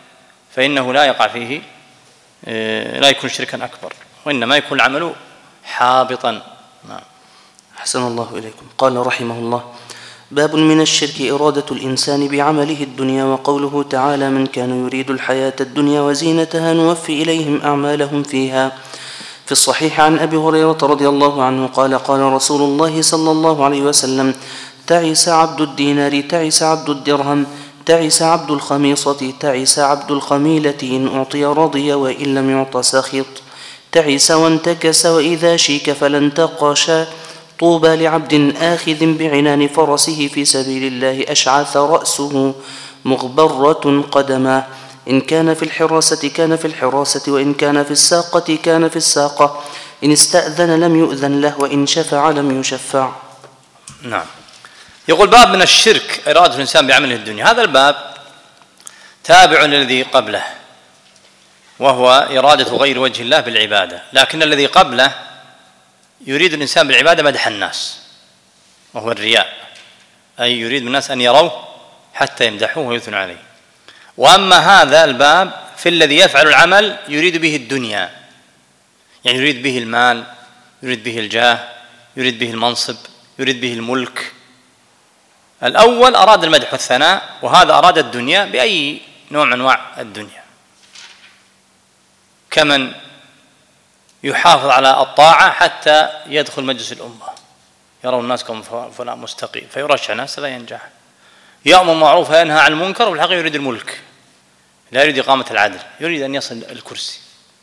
فإنه لا يقع فيه لا يكون شركا أكبر، وإنما يكون العمل حابطا. نعم. أحسن الله إليكم. قال رحمه الله: باب من الشرك إرادة الإنسان بعمله الدنيا، وقوله تعالى: من كان يريد الحياة الدنيا وزينتها نوفي إليهم أعمالهم فيها. في الصحيح عن أبي هريرة رضي الله عنه قال: قال رسول الله صلى الله عليه وسلم: تعس عبد الدينار، تعس عبد الدرهم، تعس عبد الخميصة، تعس عبد الخميلة، إن أعطي رضي وإن لم يعط سخط، تعس وانتكس وإذا شيك فلن تقشى، طوبى لعبد آخذ بعنان فرسه في سبيل الله أشعث رأسه مغبرة قدماه، إن كان في الحراسة كان في الحراسة، وإن كان في الساقة كان في الساقة، إن استأذن لم يؤذن له، وإن شفع لم يشفع. نعم. يقول: باب من الشرك إرادة الإنسان بعمله الدنيا. هذا الباب تابع للذي قبله، وهو إرادة غير وجه الله بالعبادة، لكن الذي قبله يريد الإنسان بالعبادة مدح الناس، وهو الرياء، أي يريد من الناس أن يروه حتى يمدحوه ويثنوا عليه. وأما هذا الباب في الذي يفعل العمل يريد به الدنيا، يعني يريد به المال، يريد به الجاه، يريد به المنصب، يريد به الملك. الأول أراد المدح والثناء، وهذا أراد الدنيا بأي نوع من أنواع الدنيا، كمن يحافظ على الطاعة حتى يدخل مجلس الأمة، يرى الناس كم فلان مستقيم فيرشح ناس لا ينجح، يأمر معروف وينهى عن المنكر، والحقيقة يريد الملك، لا يريد إقامة العدل، يريد أن يصل الكرسي،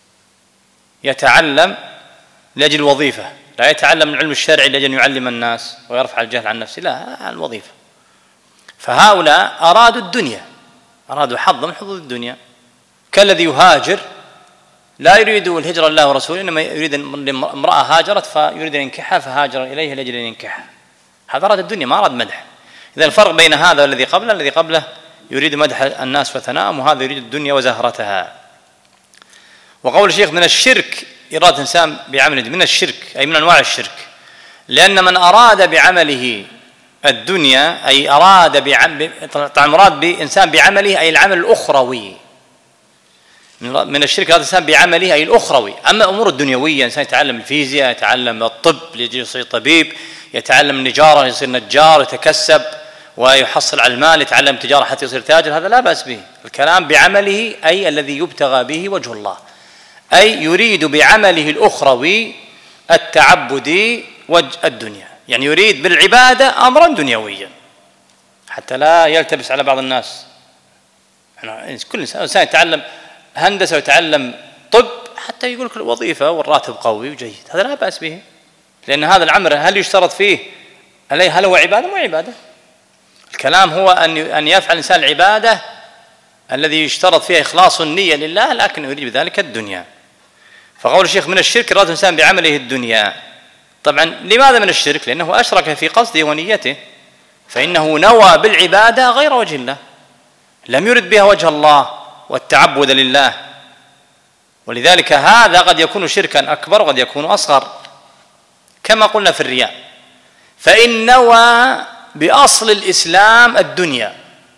يتعلم لأجل الوظيفة، لا يتعلم العلم الشرعي لأجل أن يعلم الناس ويرفع الجهل عن نفسه، لا، عن الوظيفة. فهؤلاء أرادوا الدنيا، أرادوا حظا من حظوظ الدنيا، كالذي يهاجر لا يريد الهجرة لله ورسوله، إنما يريد امرأة هاجرت فيريد أن ينكحها فهاجر إليها لأجل أن ينكحها، هذا أراد الدنيا ما أراد مدح. إذا الفرق بين هذا والذي قبله: الذي قبله يريد مدح الناس وثناءهم، وهذا يريد الدنيا وزهرتها. وقول الشيخ: من الشرك إرادة الإنسان بعمله، من الشرك أي من أنواع الشرك، لأن من أراد بعمله الدنيا أي أراد بعمل، طبعا مراد بإنسان بعمله أي العمل الأخروي، من الشرك إرادة الإنسان بعمله أي الأخروي. أما الأمور الدنيوية، إنسان يتعلم الفيزياء، يتعلم الطب ليجي يصير طبيب، يتعلم النجارة يصير نجار، يتكسب ويحصل على المال، يتعلم تجارة حتى يصير تاجر، هذا لا بأس به. الكلام بعمله أي الذي يبتغى به وجه الله، أي يريد بعمله الأخروي التعبدي وجه الدنيا، يعني يريد بالعبادة أمرا دنيويا، حتى لا يلتبس على بعض الناس. كل إنسان يتعلم هندسة ويتعلم طب حتى يقول لك الوظيفة والراتب قوي وجيد، هذا لا بأس به، لأن هذا العمل هل يشترط فيه هل هو عبادة؟ مو عبادة. الكلام هو أن أن يفعل الإنسان العبادة الذي يشترط فيها إخلاص النية لله، لكن يريد بذلك الدنيا. فقول الشيخ: من الشرك إرادة الإنسان بعمله الدنيا. طبعا لماذا من الشرك؟ لأنه أشرك في قصده ونيته، فإنه نوى بالعبادة غير وجه الله، لم يرد بها وجه الله والتعبد لله، ولذلك هذا قد يكون شركا أكبر وقد يكون أصغر، كما قلنا في الرياء. فإن نوى بأصل الإسلام الدنيا،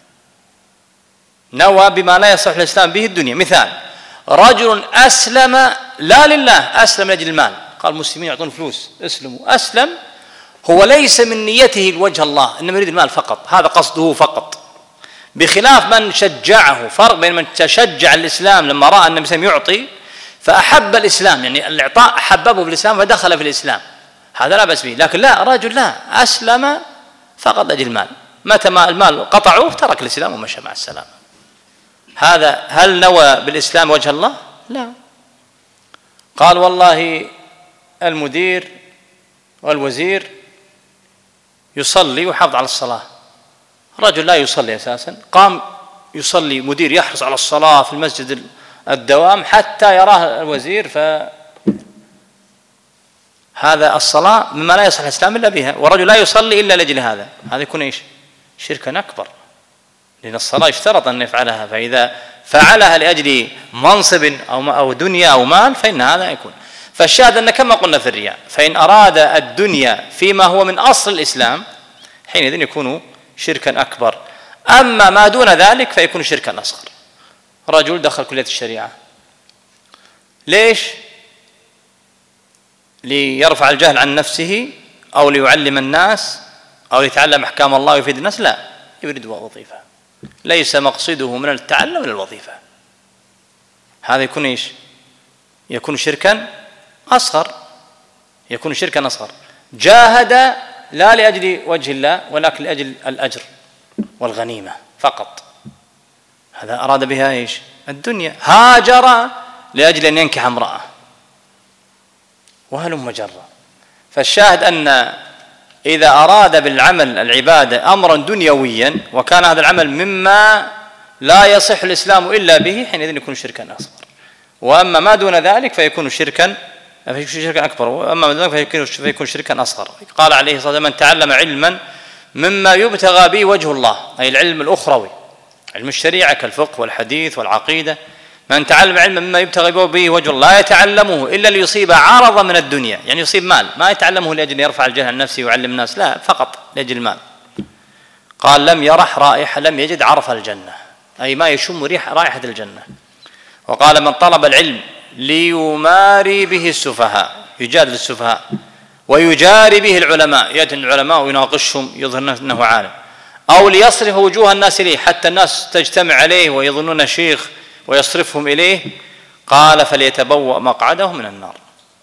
نوى بما لا يصح الإسلام به الدنيا. مثال: رجل أسلم لا لله، أسلم لأجل المال، قال المسلمين يعطون فلوس اسلموا، أسلم، هو ليس من نيته لوجه الله، إنما يريد المال فقط، هذا قصده فقط، بخلاف من شجعه. فرق بين من تشجع الإسلام لما رأى أن النبي يعطي فأحب الإسلام، يعني الإعطاء حببه في الإسلام فدخل في الإسلام، هذا لا بأس به. لكن لا، رجل لا، أسلم فقط لأجل المال، متى ما المال قطعوه ترك الإسلام ومشى مع السلامة. هذا هل نوى بالإسلام وجه الله؟ لا. قال: والله المدير والوزير يصلي ويحافظ على الصلاة، رجل لا يصلي أساسا، قام يصلي، مدير يحرص على الصلاة في المسجد الدوام حتى يراه الوزير، ف هذا الصلاة مما لا يصح الإسلام إلا بها، ورجل لا يصلي إلا لأجل هذا، هذا يكون إيش؟ شركا أكبر، لأن الصلاة يشترط أن يفعلها، فإذا فعلها لأجل منصب أو أو دنيا أو مال فإن هذا يكون. فالشاهد أن كما قلنا في الرياء، فإن أراد الدنيا فيما هو من أصل الإسلام حينئذ يكون شركا أكبر، أما ما دون ذلك فيكون شركا أصغر. رجل دخل كلية الشريعة، ليش؟ ليرفع الجهل عن نفسه أو ليعلم الناس أو ليتعلم أحكام الله ويفيد الناس؟ لا، يريد وظيفة، ليس مقصده من التعلم إلى الوظيفة. هذا يكون إيش؟ يكون شركا أصغر، يكون شركا أصغر. جاهد لا لأجل وجه الله ولكن لأجل الأجر والغنيمة فقط، هذا أراد بها إيش؟ الدنيا. هاجر لأجل أن ينكح امرأة، وهلم جرا. فالشاهد أن إذا أراد بالعمل العبادة أمرا دنيويا وكان هذا العمل مما لا يصح الإسلام إلا به، حينئذ يكون شركا أصغر. وأما ما دون ذلك فيكون شركا فيكون شركا أكبر، وأما ما دون ذلك فيكون, فيكون شركا أصغر. قال عليه الصلاة والسلام: من تعلم علما مما يبتغى به وجه الله، أي العلم الأخروي، علم الشريعة كالفقه والحديث والعقيدة. من تعلم علما مما يبتغى به وجه الله لا يتعلمه إلا ليصيب عرضا من الدنيا، يعني يصيب مال، ما يتعلمه لأجل يرفع الجهل عن نفسه ويعلم الناس، لا، فقط لأجل المال. قال: لم يرح رائحة، لم يجد عرف الجنة، أي ما يشم ريح رائحة الجنة. وقال: من طلب العلم ليماري به السفهاء، يجادل السفهاء، ويجاري به العلماء، يأتي العلماء ويناقشهم يظهر أنه عالم، أو ليصرف وجوه الناس إليه حتى الناس تجتمع عليه ويظنون شيخ ويصرفهم إليه، قال: فليتبوأ مقعده من النار.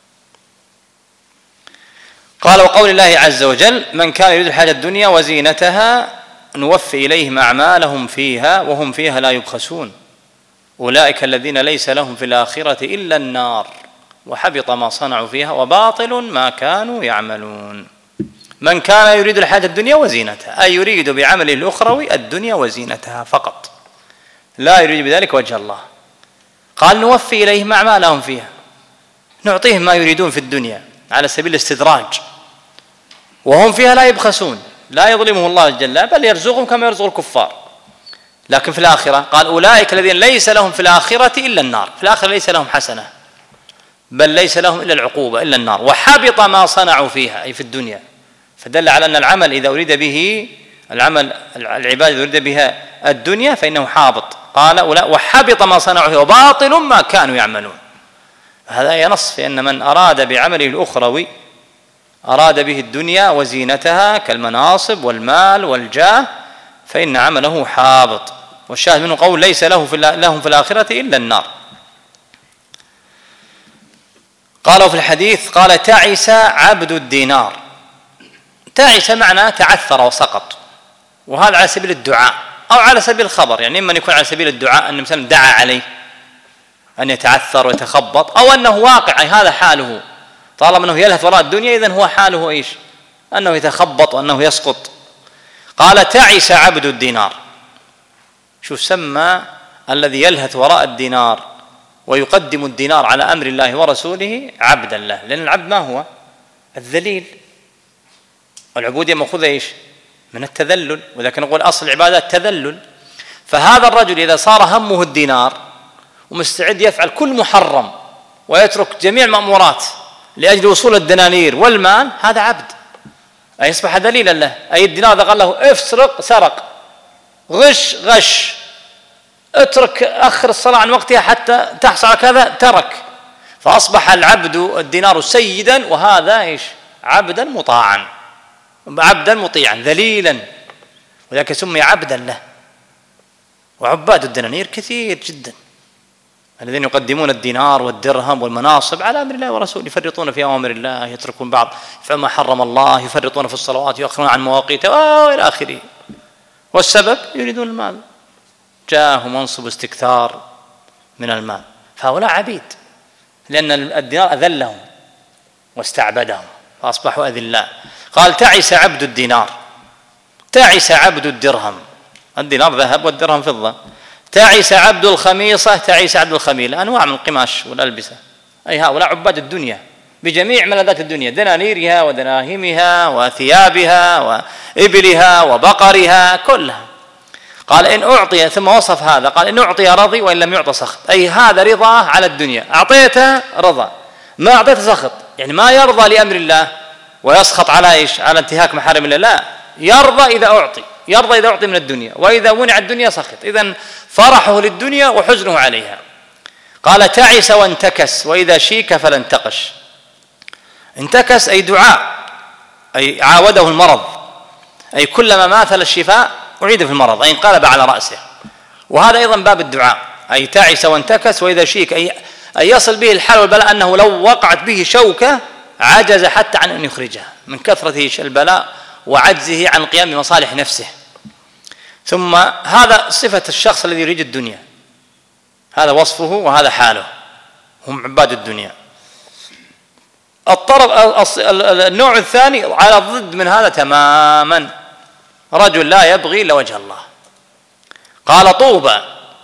قال: وقول الله عز وجل: من كان يريد الحياة الدنيا وزينتها نوفي إليهم أعمالهم فيها وهم فيها لا يبخسون، أولئك الذين ليس لهم في الآخرة إلا النار وحبط ما صنعوا فيها وباطل ما كانوا يعملون. من كان يريد الحياة الدنيا وزينتها، أي يريد بعمله الأخروي الدنيا وزينتها فقط، لا يريد بذلك وجه الله. قال: نوفي إليهم أعمالهم فيها، نعطيهم ما يريدون في الدنيا على سبيل الاستدراج، وهم فيها لا يبخسون، لا يظلمهم الله جل، بل يرزقهم كما يرزق الكفار. لكن في الآخرة قال: أولئك الذين ليس لهم في الآخرة إلا النار، في الآخرة ليس لهم حسنة، بل ليس لهم إلا العقوبة إلا النار، وحبط ما صنعوا فيها، أي في الدنيا. فدل على أن العمل إذا أريد به العمل العبادة إذا أريد بها الدنيا فإنه حابط. قال: وحبط ما صنعوا فيها وباطل ما كانوا يعملون. هذا ينص في أن من أراد بعمله الأخروي أراد به الدنيا وزينتها كالمناصب والمال والجاه فإن عمله حابط. والشاهد منه قول: ليس له في لهم في الآخرة إلا النار. قالوا في الحديث: قال: تعس عبد الدينار. تعس معنى تعثر وسقط، وهذا على سبيل الدعاء أو على سبيل الخبر، يعني إما أن يكون على سبيل الدعاء أن مثلا دعا عليه أن يتعثر ويتخبط، أو أنه واقع، أي هذا حاله، طالما أنه يلهث وراء الدنيا إذن هو حاله إيش؟ أنه يتخبط وأنه يسقط. قال: تعس عبد الدينار. شو سمى الذي يلهث وراء الدينار ويقدم الدينار على أمر الله ورسوله عبدا له، لأن العبد ما هو؟ الذليل، والعبودية مأخوذة إيش؟ من التذلل، ولكن نقول أصل العبادة التذلل. فهذا الرجل إذا صار همه الدينار ومستعد يفعل كل محرم ويترك جميع المأمورات لأجل وصول الدنانير والمال، هذا عبد، أي يصبح ذليلا له. أي الدينار إذا قال له افسرق سرق، غش غش، اترك أخر الصلاة عن وقتها حتى تحصل على كذا ترك، فأصبح العبد الدينار سيدا، وهذا إيش؟ عبدا مطاعا، عبدا مطيعا ذليلا، ولكن سمي عبدا له. وعباد الدنانير كثير جدا، الذين يقدمون الدينار والدرهم والمناصب على أمر الله ورسوله، يفرطون في أوامر الله، يتركون بعض فما حرم الله، يفرطون في الصلوات، يؤخرون عن مواقيته وإلى آخره. والسبب يريدون المال، جاه منصب استكثار من المال. فهؤلاء عبيد، لأن الدينار أذلهم واستعبدهم فأصبحوا أذلاء. قال: تعس عبد الدينار، تعس عبد الدرهم، الدينار ذهب والدرهم فضة. تعس عبد الخميصة، تعس عبد الخميلة، أنواع من القماش والألبسة. أي هؤلاء عباد الدنيا بجميع ملذات الدنيا، دنانيرها ودناهمها وثيابها وإبلها وبقرها كلها. قال: إن أعطي، ثم وصف هذا، قال: إن أعطي رضي وإن لم يعطى سخط، أي هذا رضاه على الدنيا، أعطيته رضا، ما أعطيته سخط، يعني ما يرضى لأمر الله ويسخط على إيش؟ على انتهاك محارم الله، لا، يرضى إذا أعطي يرضى إذا أعطي من الدنيا، وإذا منع الدنيا سخط. إذن فرحه للدنيا وحزنه عليها. قال تعس وانتكس وإذا شيك فلا انتقش. انتكس أي دعاء، أي عاوده المرض، أي كلما ماثل الشفاء أعيد في المرض، أي انقلب على رأسه. وهذا أيضا باب الدعاء، أي تعس وانتكس وإذا شيك، أي أن يصل به الحال والبلاء أنه لو وقعت به شوكة عجز حتى عن أن يخرجها من كثرة البلاء وعجزه عن القيام بمصالح نفسه. ثم هذا صفة الشخص الذي يريد الدنيا، هذا وصفه وهذا حاله، هم عباد الدنيا. الطرف النوع الثاني على الضد من هذا تماما، رجل لا يبغي إلا وجه الله. قال طوبى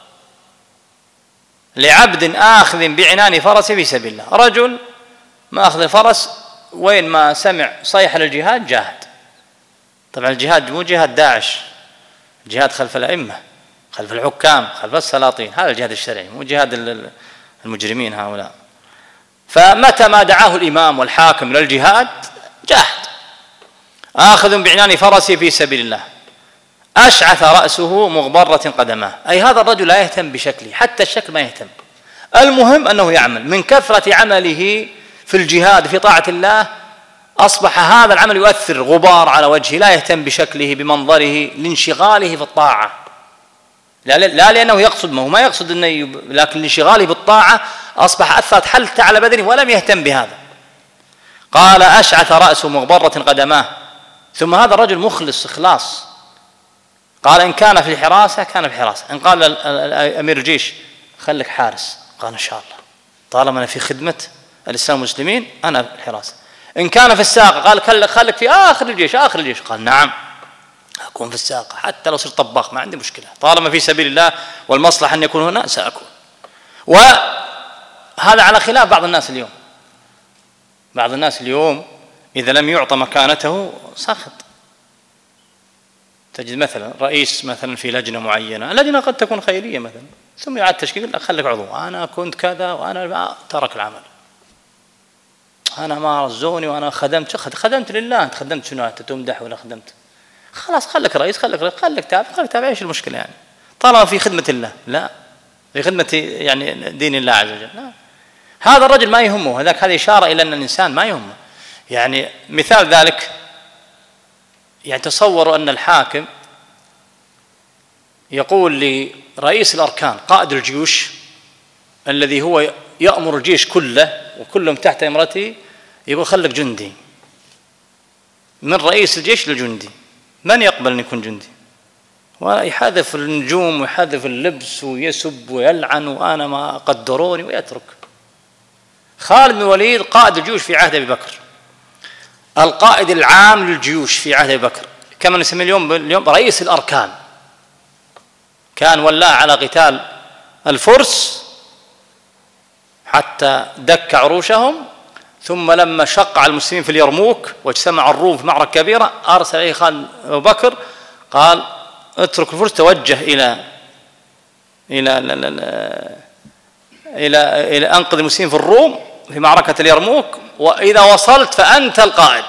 لعبد آخذ بعنان فرسه في سبيل الله. رجل ما أخذ الفرس، وين ما سمع صيحة الجهاد جاهد. طبعا الجهاد مو جهاد داعش، جهاد خلف الأئمة، خلف الحكام، خلف السلاطين، هذا الجهاد الشرعي، مو جهاد المجرمين هؤلاء. فمتى ما دعاه الإمام والحاكم للجهاد جاهد. آخذ بعنان فرسه في سبيل الله أشعث رأسه مغبرة قدماه، أي هذا الرجل لا يهتم بشكله، حتى الشكل ما يهتم، المهم أنه يعمل. من كثرة عمله في الجهاد في طاعة الله أصبح هذا العمل يؤثر غبار على وجهه، لا يهتم بشكله بمنظره لانشغاله في الطاعة، لا, لا لأنه يقصد، ما هو ما يقصد أنه يب... لكن لانشغاله بالطاعة أصبح أثرت حلته على بدنه ولم يهتم بهذا. قال أشعث رأسه مغبرة قدماه. ثم هذا الرجل مخلص إخلاص. قال إن كان في الحراسة كان في الحراسة، إن قال أمير الجيش خليك حارس، قال إن شاء الله طالما أنا في خدمة الإسلام والمسلمين أنا في الحراسة. إن كان في الساقة قال خليك في آخر الجيش، آخر الجيش، قال نعم أكون في الساقة حتى لو صرت طباخ ما عندي مشكلة، طالما في سبيل الله والمصلحة أن يكون هنا سأكون. وهذا على خلاف بعض الناس اليوم. بعض الناس اليوم إذا لم يعطى مكانته سخط. تجد مثلا رئيس مثلا في لجنة معينة، اللجنة قد تكون خيرية مثلا، ثم يعاد تشكيل لك خليك عضو، أنا كنت كذا وأنا ترك العمل، أنا ما رزوني وأنا خدمت، خدمت لله، أنت خدمت شنو؟ أنت تمدح ولا خدمت؟ خلاص خليك رئيس، خليك رئيس، خليك تابع، خليك تابع، إيش المشكلة يعني؟ طالما في خدمة الله، لا في خدمة يعني دين الله عز وجل، لا. هذا الرجل ما يهمه، هذاك هذه إشارة إلى أن الإنسان ما يهمه. يعني مثال ذلك، يعني تصوروا أن الحاكم يقول لرئيس الأركان قائد الجيوش الذي هو يأمر الجيش كله وكلهم تحت إمرته، يقول خليك جندي، من رئيس الجيش للجندي، من يقبل أن يكون جندي؟ ويحذف النجوم ويحذف اللبس ويسب ويلعن وأنا ما قدروني ويترك. خالد بن الوليد قائد الجيوش في عهد أبي بكر، القائد العام للجيوش في عهد أبي بكر، كما نسميه اليوم اليوم رئيس الأركان، كان ولاه على قتال الفرس حتى دك عروشهم، ثم لما شق على المسلمين في اليرموك واجتمع الروم في معركة كبيرة أرسل إليه خالد أبو بكر قال اترك الفرس، توجه إلى إلى إلى إلى, إلى أنقذ المسلمين في الروم في معركة اليرموك، وإذا وصلت فأنت القائد.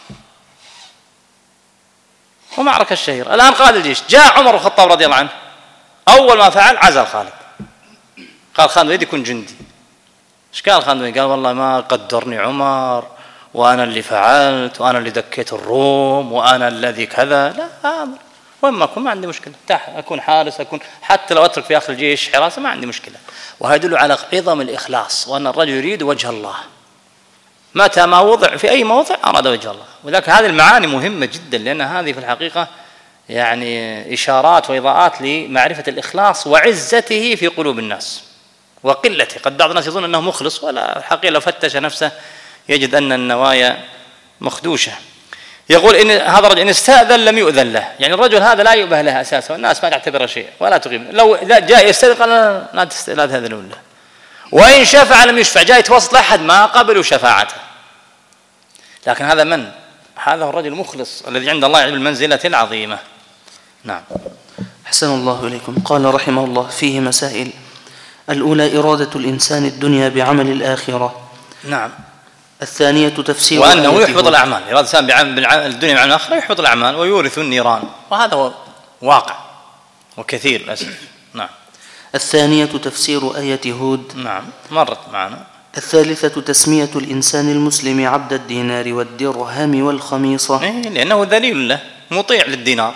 ومعركة الشهيرة. الآن قائد الجيش جاء عمر الخطاب رضي الله عنه، أول ما فعل عزل خالد، قال خالد يريد يكون جندي. إيش قال خالد؟ قال والله ما قدرني عمر، وأنا اللي فعلت، وأنا اللي دكيت الروم، وأنا الذي كذا. لا، وما أكون ما عندي مشكلة، أكون حارس، أكون حتى لو أترك في آخر الجيش حراسة ما عندي مشكلة. وهذا يدل على عظم الإخلاص، وأن الرجل يريد وجه الله متى ما وضع في أي موضع أراد وجه الله. وذلك هذه المعاني مهمة جدا، لأن هذه في الحقيقة يعني إشارات وإضاءات لمعرفة الإخلاص وعزته في قلوب الناس وقلته. قد بعض الناس يظن أنه مخلص، ولا الحقيقة لو فتش نفسه يجد أن النوايا مخدوشة. يقول إن هذا الرجل إن استأذن لم يؤذن له، يعني الرجل هذا لا يؤبه له أساسا، والناس ما تعتبره شيء ولا تقيم. لو جاء يستأذن قال لا لا تأذنوا له، وإن شفع لم يشفع، جاء يتوسط لأحد ما قبلوا شفاعته. لكن هذا من؟ هذا هو الرجل المخلص الذي عند الله المنزلة العظيمة. نعم. أحسن الله إليكم. قال رحمه الله فيه مسائل. الأولى إرادة الإنسان الدنيا بعمل الآخرة. نعم. الثانية تفسير وأنه آية يحبط هود. الأعمال، إرادة الإنسان الدنيا مع الآخرة يحبط الأعمال ويورث النيران، وهذا هو واقع وكثير للأسف. نعم. الثانية تفسير آية هود. نعم مرت معنا. الثالثة تسمية الإنسان المسلم عبد الدينار والدرهم والخميصة، إيه لأنه ذليل له، مطيع للدينار،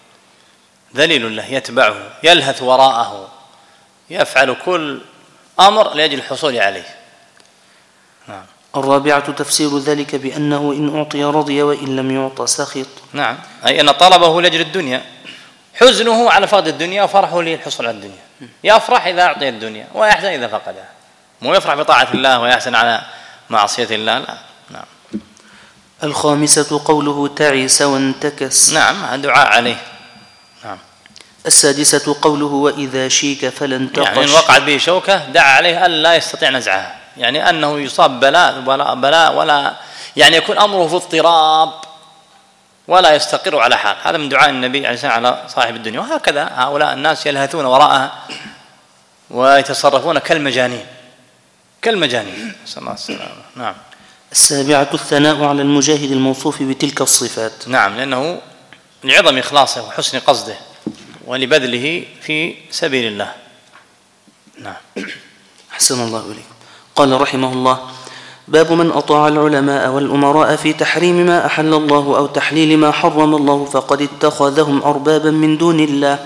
ذليل له، يتبعه، يلهث وراءه، يفعل كل أمر لأجل الحصول عليه. نعم. الرابعة تفسير ذلك بأنه إن أعطي رضي وإن لم يعط سخط. نعم، أي أن طلبه لأجل الدنيا، حزنه على فقد الدنيا وفرحه للحصول على الدنيا، يفرح إذا أعطي الدنيا ويحزن إذا فقدها، مو يفرح بطاعة الله ويحزن على معصية الله، لا. نعم. الخامسة قوله تعس وانتكس. نعم دعاء عليه. نعم. السادسة قوله وإذا شيك فلن تقش، يعني إن وقعت به شوكة دعا عليه ألا يستطيع نزعها، يعني أنه يصاب بلاء بلاء, بلاء ولا يعني يكون أمره في اضطراب ولا يستقر على حال. هذا من دعاء النبي عليه الصلاة والسلام على صاحب الدنيا. وهكذا هؤلاء الناس يلهثون وراءها ويتصرفون كالمجانين كالمجانين نسأل الله السلامة. نعم. السابعة الثناء على المجاهد الموصوف بتلك الصفات. نعم، لأنه لعظم إخلاصه وحسن قصده ولبذله في سبيل الله. نعم. أحسن الله إليك. قال رحمه الله: باب من أطاع العلماء والأمراء في تحريم ما أحل الله أو تحليل ما حرم الله فقد اتخذهم أربابا من دون الله.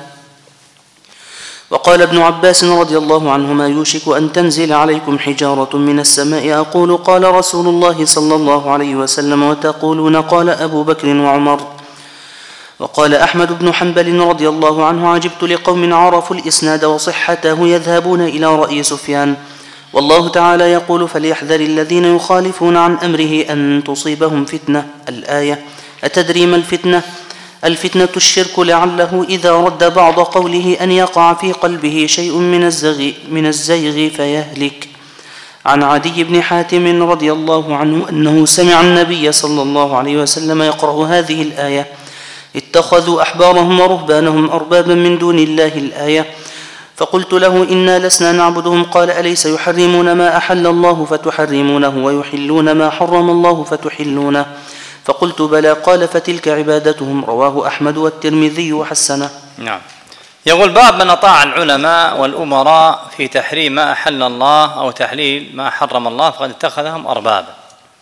وقال ابن عباس رضي الله عنهما: يوشك أن تنزل عليكم حجارة من السماء أقول قال رسول الله صلى الله عليه وسلم وتقولون قال أبو بكر وعمر. وقال أحمد بن حنبل رضي الله عنه: عجبت لقوم عرفوا الإسناد وصحته يذهبون إلى رأي سفيان والله تعالى يقول فليحذر الذين يخالفون عن أمره أن تصيبهم فتنة. الآية. أتدري ما الفتنة؟ الفتنة الشرك، لعله إذا رد بعض قوله أن يقع في قلبه شيء من الزيغ, من الزيغ فيهلك. عن عدي بن حاتم رضي الله عنه أنه سمع النبي صلى الله عليه وسلم يقرأ هذه الآية: اتخذوا أحبارهم ورهبانهم أربابا من دون الله. الآية. فقلت له: إنا لسنا نعبدهم. قال: أليس يحرمون ما أحل الله فتحرمونه ويحلون ما حرم الله فتحلونه؟ فقلت: بلى. قال: فتلك عبادتهم. رواه أحمد والترمذي وحسنه. نعم. يقول: باب من أطاع العلماء والأمراء في تحريم ما أحل الله أو تحليل ما حرم الله فقد اتخذهم أربابا.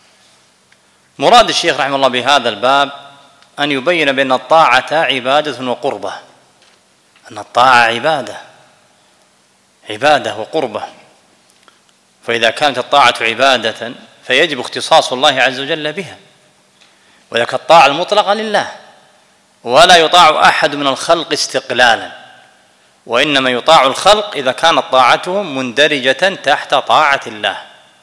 مراد الشيخ رحمه الله بهذا الباب أن يبين بأن الطاعة عبادة وقربة، أن الطاعة عبادة عبادة وقربة، فإذا كانت الطاعة عبادة فيجب اختصاص الله عز وجل بها، وذلك الطاعة المطلقة لله، ولا يطاع أحد من الخلق استقلالا، وإنما يطاع الخلق إذا كانت طاعتهم مندرجة تحت طاعة الله.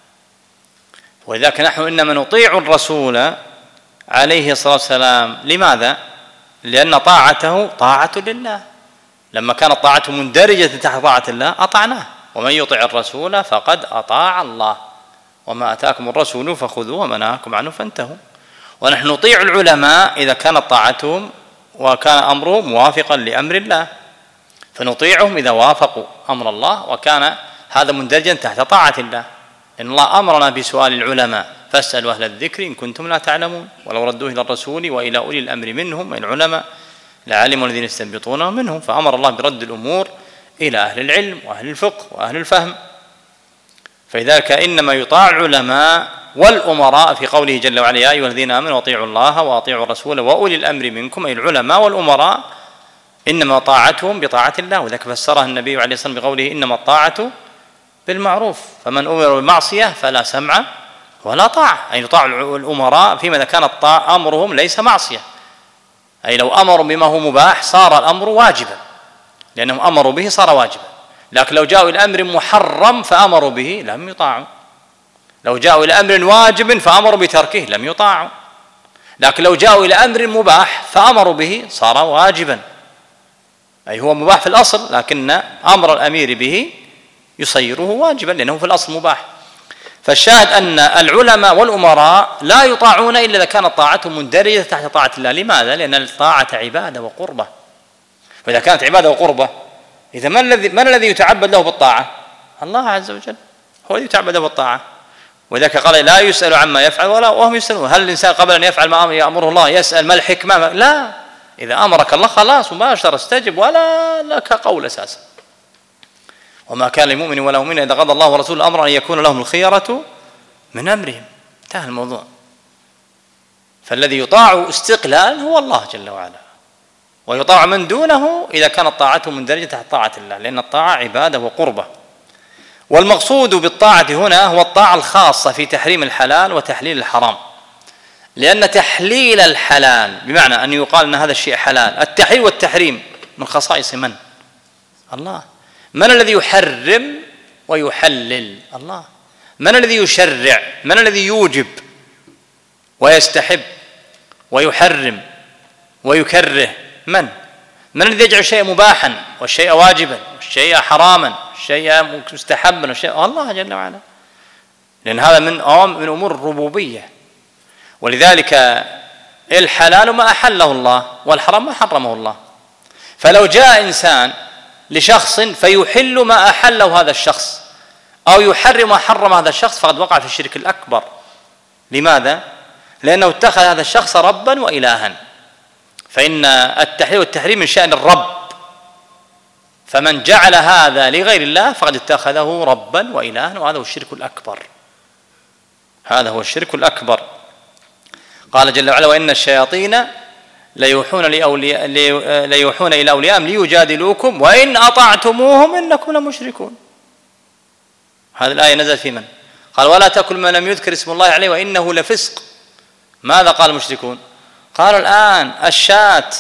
ولذلك نحن إنما نطيع الرسول عليه الصلاة والسلام. لماذا؟ لأن طاعته طاعة لله، لما كانت طاعته مندرجة تحت طاعة الله أطعناه. ومن يطع الرسول فقد أطاع الله، وما أتاكم الرسول فخذوه وما نهاكم عنه فانتهوا. ونحن نطيع العلماء إذا كانت طاعتهم وكان أمرهم موافقا لأمر الله، فنطيعهم إذا وافقوا أمر الله وكان هذا مندرجا تحت طاعة الله. إن الله أمرنا بسؤال العلماء فاسألوا أهل الذكر إن كنتم لا تعلمون، ولو ردوه إلى الرسول وإلى أولي الأمر منهم من العلماء لعلموا الذين يستنبطونه منهم. فأمر الله برد الأمور إلى أهل العلم وأهل الفقه وأهل الفهم. فلذلك إنما يطاع العلماء والأمراء في قوله جل وعلا: يا أيها الذين آمنوا أطيعوا الله وأطيعوا الرسول وأولي الأمر منكم. أي العلماء والأمراء إنما طاعتهم بطاعة الله، وذلك فسرها النبي عليه الصلاة والسلام بقوله: إنما الطاعة بالمعروف، فمن أمر بالمعصية فلا سمع ولا طاعة. أي يطاع الأمراء فيما إذا كان أمرهم ليس معصية، أي لو أمروا بما هو مباح صار الأمر واجبا لأنهم أمروا به صار واجبا. لكن لو جاءوا إلى أمر محرم فأمروا به لم يطاعوا، لو جاءوا إلى أمر واجب فأمروا بتركه لم يطاعوا، لكن لو جاءوا إلى أمر مباح فأمروا به صار واجبا. أي هو مباح في الأصل لكن أمر الأمير به يصيره واجبا لأنه في الأصل مباح. فالشاهد أن العلماء والأمراء لا يطاعون إلا إذا كانت طاعتهم مندرجة تحت طاعة الله. لماذا؟ لأن الطاعة عبادة وقربة، فإذا كانت عبادة وقربة إذا من الذي من الذي يتعبد له بالطاعة؟ الله عز وجل هو الذي يتعبد له بالطاعة. وذاك قال لا يسأل عما يفعل ولا وهم يسألون. هل الإنسان قبل أن يفعل ما يأمره الله يسأل ما الحكمة؟ لا، إذا أمرك الله خلاص مباشرة استجب ولا لك قول أساسا. وما كان لمؤمن ولا مؤمن إذا قضى الله ورسوله أمرا أن يكون لهم الخيرة من أمرهم. انتهى الموضوع. فالذي يطاع استقلال هو الله جل وعلا، ويطاع من دونه إذا كانت طاعته من درجة طاعة الله، لأن الطاعة عبادة وقربة. والمقصود بالطاعة هنا هو الطاعة الخاصة في تحريم الحلال وتحليل الحرام، لأن تحليل الحلال بمعنى أن يقال أن هذا الشيء حلال. التحليل والتحريم من خصائص من؟ الله. من الذي يحرم ويحلل؟ الله. من الذي يشرع؟ من الذي يوجب ويستحب ويحرم ويكره؟ من؟ من الذي يجعل الشيء مباحا والشيء واجبا والشيء حراما والشيء مستحبا والشيء؟ الله جل وعلا، لأن هذا من من أمور الربوبية. ولذلك الحلال ما أحله الله والحرام ما حرمه الله. فلو جاء إنسان لشخص فيحل ما أحله هذا الشخص أو يحرم ما حرم هذا الشخص فقد وقع في الشرك الأكبر. لماذا؟ لأنه اتخذ هذا الشخص ربا وإلها، فإن التحليل والتحريم من شأن الرب، فمن جعل هذا لغير الله فقد اتخذه ربا وإلها، وهذا هو الشرك الأكبر. هذا هو الشرك الأكبر. قال جل وعلا وإن الشياطين ليوحون لأولياء ليوحون إلى أوليائهم ليجادلوكم وإن أطعتموهم إنكم لمشركون. هذه الآية نزلت في من؟ قال ولا تأكل ما لم يذكر اسم الله عليه وإنه لفسق. ماذا قال المشركون؟ قال الآن الشاة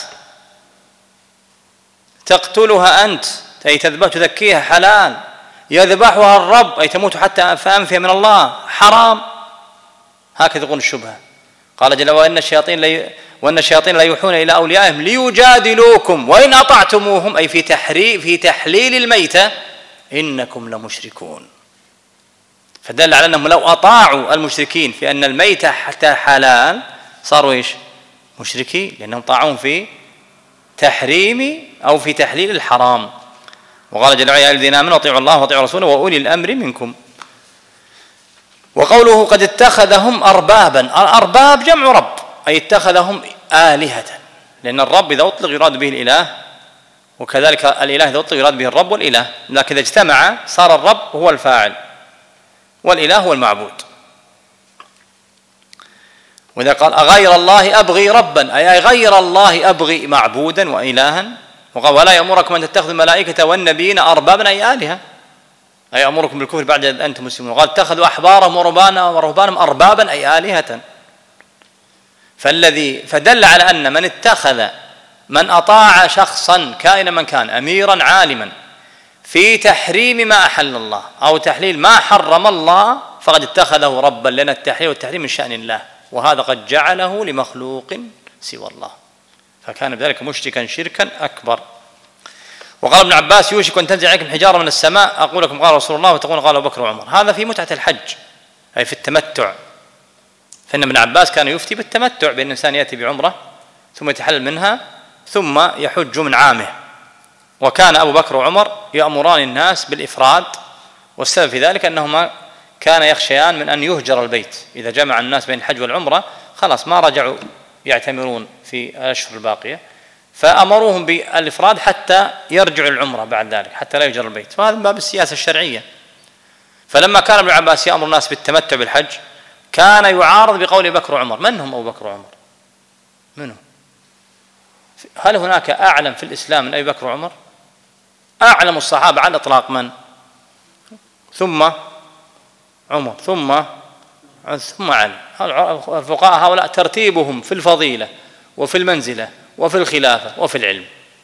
تقتلها أنت أي تذبح تذكيها حلال، يذبحها الرب أي تموت حتى فأنفي من الله حرام. هكذا تقول الشبهة. قال جل وإن الشياطين لي وأن الشياطين لا يوحون إلى أوليائهم ليجادلوكم وإن أطعتموهم أي في تحريم في تحليل الميتة إنكم لمشركون. فدل على أنهم لو أطاعوا المشركين في أن الميتة حتى حلال صاروا إيش؟ مشركين، لأنهم طاعون في تحريم أو في تحليل الحرام. وقال جل وعلا يا الذين آمنوا أطيعوا الله وأطيعوا رسوله وأولي الأمر منكم. وقوله قد اتخذهم أربابا، الأرباب جمع رب أي اتخذهم آلهة، لأن الرب إذا أطلق يراد به الإله، وكذلك الإله إذا أطلق يراد به الرب والإله، لكن إذا اجتمع صار الرب هو الفاعل والإله هو المعبود. وإذا قال أغير الله أبغي ربا أي غير الله أبغي معبودا وإلها. وقال ولا يأمركم أن تتخذوا الملائكة والنبيين أربابا أي آلهة أي أمركم بالكفر بعد أن أنتم مسلمون. وقال اتخذوا أحبارهم ورهبانهم أربابا أي آلهة. فالذي فدل على أن من اتخذ من أطاع شخصا كائنا من كان أميرا عالما في تحريم ما أحل الله أو تحليل ما حرم الله فقد اتخذه ربا، لأن التحليل والتحريم من شأن الله، وهذا قد جعله لمخلوق سوى الله، فكان بذلك مشركا شركا أكبر. وقال ابن عباس يوشك أن تنزل عليكم حجارة من السماء أقول لكم قال رسول الله وتقول قال أبو بكر وعمر. هذا في متعة الحج أي في التمتع، فإن ابن عباس كان يفتي بالتمتع بأن الإنسان يأتي بعمرة ثم يتحلل منها ثم يحج من عامه. وكان أبو بكر وعمر يأمران الناس بالإفراد، والسبب في ذلك أنهما كان يخشيان من أن يهجر البيت إذا جمع الناس بين الحج والعمرة، خلاص ما رجعوا يعتمرون في الأشهر الباقية، فأمروهم بالإفراد حتى يرجعوا العمرة بعد ذلك حتى لا يهجر البيت، وهذا من باب السياسة الشرعية. فلما كان ابن عباس يأمر الناس بالتمتع بالحج كان يعارض بقول أبي بكر وعمر. من هم أبو بكر وعمر؟ منهم؟ هل هناك أعلم في الإسلام من أبي بكر وعمر؟ أعلم الصحابة على الإطلاق من؟ ثم عمر ثم ثم علي. الفقهاء هؤلاء ترتيبهم في الفضيلة وفي المنزلة وفي الخلافة وفي العلم،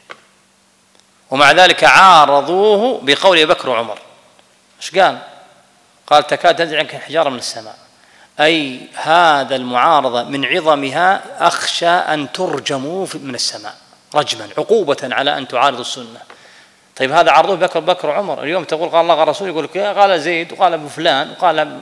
ومع ذلك عارضوه بقول أبي بكر وعمر. ايش قال؟ قال تكاد تنزل عنك حجارة من السماء، أي هذا المعارضة من عظمها أخشى أن ترجموا من السماء رجما عقوبة على أن تعارضوا السنة. طيب هذا عرضوه بكر بكر وعمر، اليوم تقول قال الله قال رسول، يقول لك قال زيد وقال أبو فلان وقال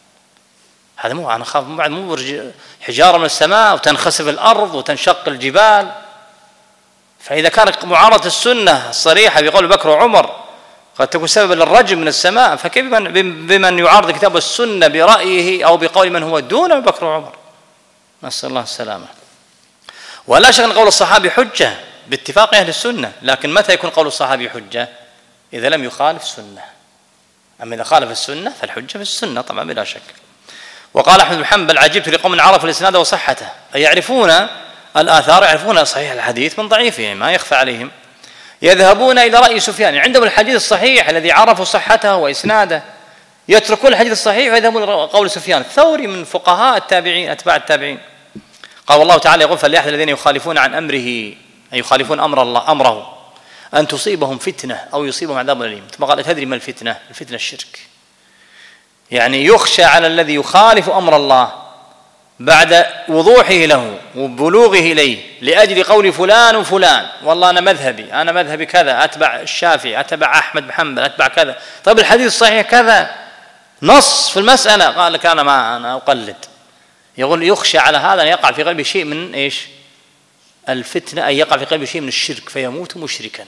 هذا مو أنا خاف بعد مو حجارة من السماء وتنخسف الأرض وتنشق الجبال. فإذا كانت معارضة السنة الصريحة بقول بكر وعمر قد تكون سببا للرجم من السماء، فكيف بمن يعارض الكتاب والسنة برأيه أو بقول من هو دون أبي بكر وعمر؟ نسأل الله السلامة. ولا شك أن قول الصحابي حجة باتفاق أهل السنة، لكن متى يكون قول الصحابي حجة؟ إذا لم يخالف السنة. أما إذا خالف السنة فالحجة في السنة طبعا بلا شك. وقال أحمد بن حنبل: عجبت لقوم عرفوا الإسناد وصحته، أي يعرفون الآثار، يعرفون صحيح الحديث من ضعيفه، يعني ما يخفى عليهم. يذهبون إلى رأي سفيان، يعني عندهم الحديث الصحيح الذي عرفوا صحته وإسناده، يتركون الحديث الصحيح ويذهبون إلى قول سفيان الثوري من فقهاء التابعين أتباع التابعين. قال الله تعالى: يقول: فليحذر الذين يخالفون عن أمره، أي يخالفون أمر الله أمره أن تصيبهم فتنة أو يصيبهم عذاب أليم. ثم قال: تدري ما الفتنة؟ الفتنة الشرك. يعني يخشى على الذي يخالف أمر الله بعد وضوحه له وبلوغه إليه لأجل قول فلان وفلان، والله أنا مذهبي أنا مذهبي كذا، أتبع الشافعي، أتبع أحمد بن حنبل، أتبع كذا. طيب الحديث الصحيح كذا، نص في المسألة، قال لك أنا ما أنا أقلد. يقول يخشى على هذا أن يقع في قلبه شيء من إيش؟ الفتنة، أن يقع في قلبه شيء من الشرك فيموت مشركا.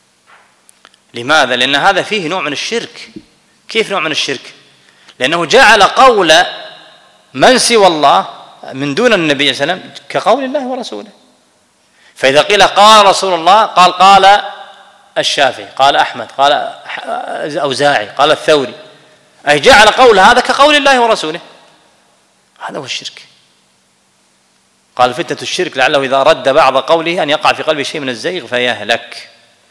لماذا؟ لأن هذا فيه نوع من الشرك. كيف نوع من الشرك؟ لأنه جعل قول من سوى الله من دون النبي صلى الله عليه وسلم كقول الله ورسوله. فإذا قيل قال رسول الله، قال قال الشافعي، قال أحمد، قال أوزاعي، قال الثوري، أي جعل قول هذا كقول الله ورسوله. هذا هو الشرك. قال: فتنة الشرك لعله إذا رد بعض قوله أن يقع في قلبه شيء من الزيغ فيهلك.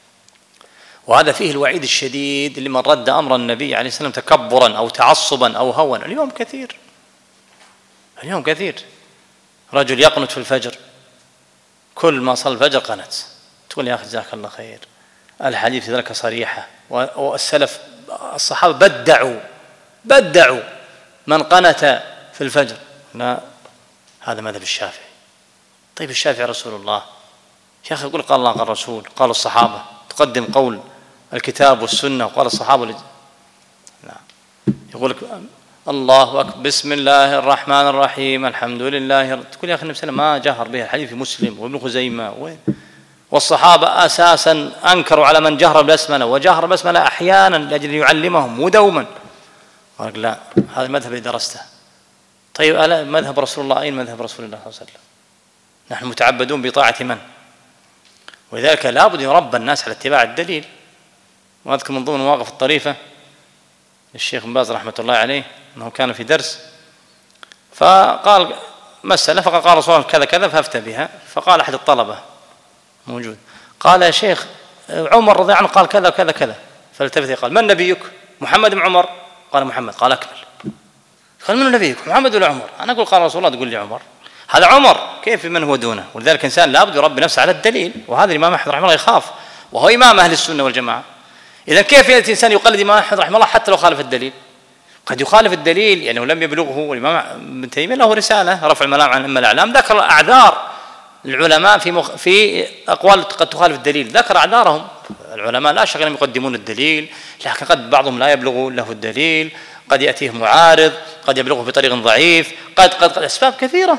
وهذا فيه الوعيد الشديد لمن رد أمر النبي عليه السلام تكبرا أو تعصبا أو هونا. اليوم كثير اليوم كثير رجل يقنت في الفجر، كل ما صلى الفجر قنت، تقول يا أخي جزاك الله خير، الحديث في ذلك صريحة، والسلف الصحابة بدعوا بدعوا من قنت في الفجر. لا، هذا مذهب الشافعي. طيب الشافعي رسول الله يا أخي، يقول قال الله قال الرسول قال الصحابة، تقدم قول الكتاب والسنة وقال الصحابة لج... لا، يقول لك الله أكبر بسم الله الرحمن الرحيم الحمد لله، تقول يا أخي النبي صلى الله عليه وسلم ما جهر به، الحديث في مسلم وابن خزيمة وين؟ والصحابة أساسا أنكروا على من جهر بالبسملة، وجهر بالبسملة أحيانا لأجل يعلمهم ودوما. قال لا، هذا المذهب اللي درسته. طيب ألا مذهب رسول الله؟ أين مذهب رسول الله صلى الله عليه وسلم؟ نحن متعبدون بطاعة من؟ ولذلك لابد يربى الناس على اتباع الدليل. وأذكر من ضمن مواقف الطريفة للشيخ بن باز رحمة الله عليه أنه كان في درس فقال مسألة، فقال قال رسول الله كذا كذا فأفتى بها، فقال أحد الطلبة موجود قال: يا شيخ عمر رضي الله عنه قال كذا كذا كذا. فالتفت قال: من نبيك؟ محمد بن عمر؟ قال: محمد. قال: أكمل. قال: من نبيك؟ محمد ولا عمر؟ أنا أقول قال رسول الله تقول لي عمر، هذا عمر، كيف من هو دونه؟ ولذلك الإنسان لابد يربي نفسه على الدليل، وهذا الإمام أحمد رحمه الله يخاف، وهو إمام أهل السنة والجماعة. إذا كيف يأتي الإنسان يقلد الإمام أحمد رحمه الله حتى لو خالف الدليل؟ قد يخالف الدليل يعني لم يبلغه. والإمام ابن تيمية له رسالة رفع الملام عن أئمة الأعلام، ذكر أعذار العلماء في مخ... في أقوال قد تخالف الدليل، ذكر أعذارهم. العلماء لا شك أنهم يقدمون الدليل، لكن قد بعضهم لا يبلغ له الدليل، قد يأتيه معارض، قد يبلغه بطريق ضعيف، قد قد, قد أسباب كثيرة.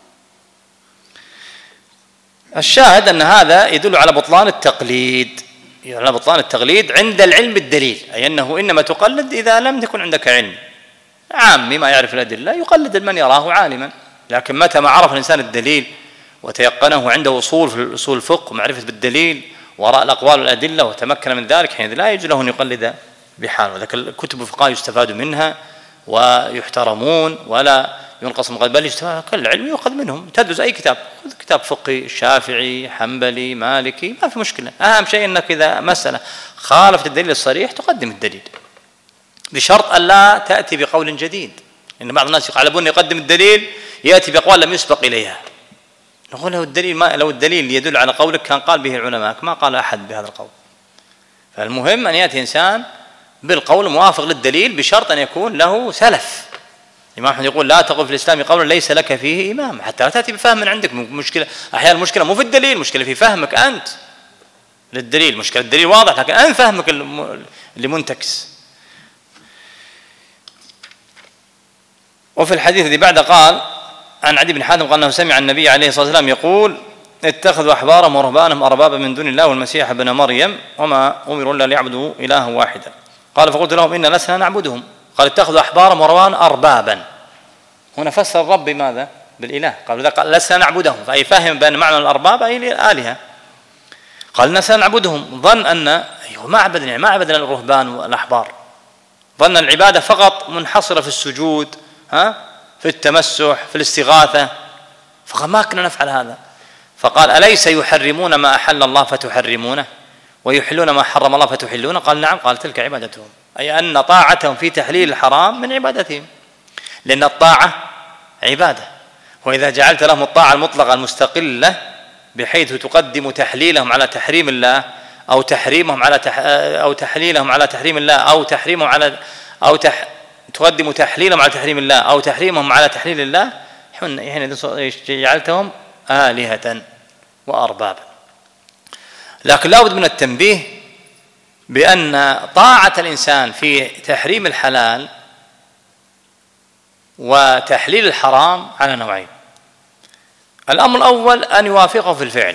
الشاهد أن هذا يدل على بطلان التقليد، على بطلان التقليد عند العلم بالدليل، أي أنه إنما تقلد إذا لم يكن عندك علم. عامي ما يعرف الأدلة يقلد من يراه عالما، لكن متى ما عرف الإنسان الدليل وتيقنه عنده أصول في أصول الفقه ومعرفة بالدليل وراء الأقوال والأدلة وتمكن من ذلك، حين لا يجوز له أن يقلد بحاله. ولكن كتب الفقهاء يستفاد منها ويحترمون ولا ينقص من قلب، بل يستفاد كل علم يؤخذ منهم. تدرس أي كتاب، خذ كتاب فقهي شافعي حنبلي مالكي ما في مشكلة. أهم شيء أنك إذا مسألة خالفت الدليل الصريح تقدم الدليل، بشرط أن لا تأتي بقول جديد. إن بعض الناس يقلبون يقدم الدليل يأتي بأقوال لم يسبق إليها. نقول له الدليل ما لو الدليل يدل على قولك كان قال به العلماء، ما قال أحد بهذا القول. فالمهم أن يأتي إنسان بالقول موافق للدليل بشرط أن يكون له سلف. الإمام أحمد يقول: لا تقل في الإسلام قولا ليس لك فيه إمام، حتى لا تأتي بفهم من عندك. مشكلة أحيانا المشكلة مو في الدليل، مشكلة في فهمك أنت للدليل. مشكلة الدليل واضح لكن أنت فهمك اللي منتكس. وفي الحديث الذي بعد قال عن عدي بن حاتم قال أنه سمع النبي عليه الصلاة والسلام يقول: اتخذوا أحبارهم ورهبانهم أربابا من دون الله والمسيح ابن مريم وما أمروا إلا ليعبدوا إلها واحدا. قال فقلت لهم إن لسنا نعبدهم. قال اتخذوا أحبارهم ورهبانهم أربابا. هنا فسر الرب بماذا؟ بالإله. قال قال لسنا نعبدهم، فأي فهم بأن معنى الأرباب أي الآلهة. قال لسنا نعبدهم، ظن أن أيوه ما عبدنا يعني ما عبدنا الرهبان والأحبار، ظن العبادة فقط منحصرة في السجود، ها في التمسح في الاستغاثة، فقال ما كنا نفعل هذا. فقال أليس يحرمون ما أحل الله فتحرمونه ويحلون ما حرم الله فتحلونه؟ قال نعم. قال تلك عبادتهم، أي أن طاعتهم في تحليل الحرام من عبادتهم، لأن الطاعة عبادة. وإذا جعلت لهم الطاعة المطلقة المستقلة بحيث تقدم تحليلهم على تحريم الله أو تحريمهم على تح... أو تحليلهم على تحريم الله أو تحريمهم على أو تح... تقدم تحليلهم على تحريم الله أو تحريمهم على تحليل الله، حين جعلتهم آلهة وأربابا. لكن لا بد من التنبيه بأن طاعة الإنسان في تحريم الحلال وتحليل الحرام على نوعين. الأمر الأول أن يوافقه في الفعل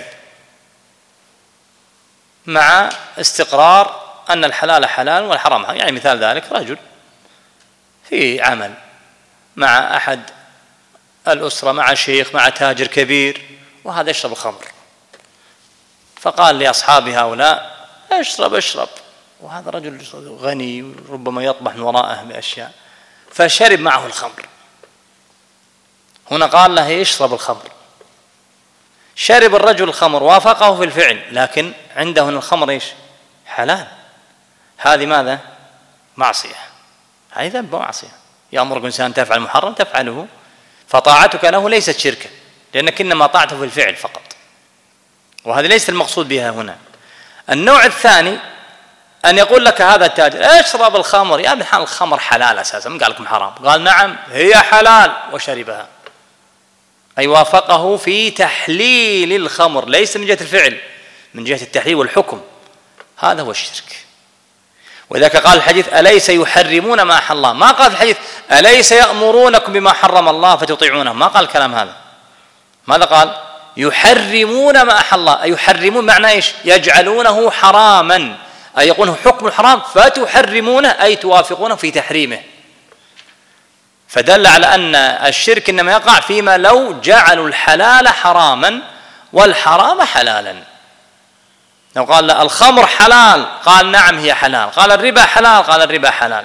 مع استقرار أن الحلال حلال والحرام حرام. يعني مثال ذلك رجل في عمل مع أحد الأسرة، مع شيخ، مع تاجر كبير، وهذا يشرب الخمر، فقال لأصحابه هؤلاء اشرب اشرب، وهذا رجل غني ربما يطمح من وراءه بأشياء، فشرب معه الخمر. هنا قال له اشرب الخمر، شرب الرجل الخمر، وافقه في الفعل، لكن عنده أن الخمر ايش؟ حلال. هذه ماذا؟ معصية، هذه ذنب ومعصية. يأمرك إنسان تفعل محرم تفعله، فطاعتك له ليست شركا، لأنك إنما طاعته في الفعل فقط، وهذا ليس المقصود بها هنا. النوع الثاني أن يقول لك هذا التاجر اشرب الخمر، يا ابن حلال الخمر حلال أساسا، من قال لكم حرام؟ قال نعم هي حلال، وشربها، أي وافقه في تحليل الخمر، ليس من جهة الفعل، من جهة التحليل والحكم. هذا هو الشرك. وذلك قال الحديث أليس يحرمون ما أحل الله، ما قال في الحديث أليس يأمرونكم بما حرم الله فتطيعونه، ما قال الكلام هذا. ماذا قال؟ يحرمون ما أحل الله، أي يحرمون معنى إيش؟ يجعلونه حراما، أي يقولون حكم الحرام فتحرمونه، أي توافقونه في تحريمه. فدل على أن الشرك إنما يقع فيما لو جعلوا الحلال حراما والحرام حلالا. لو قال الخمر حلال قال نعم هي حلال، قال الربا حلال قال الربا حلال،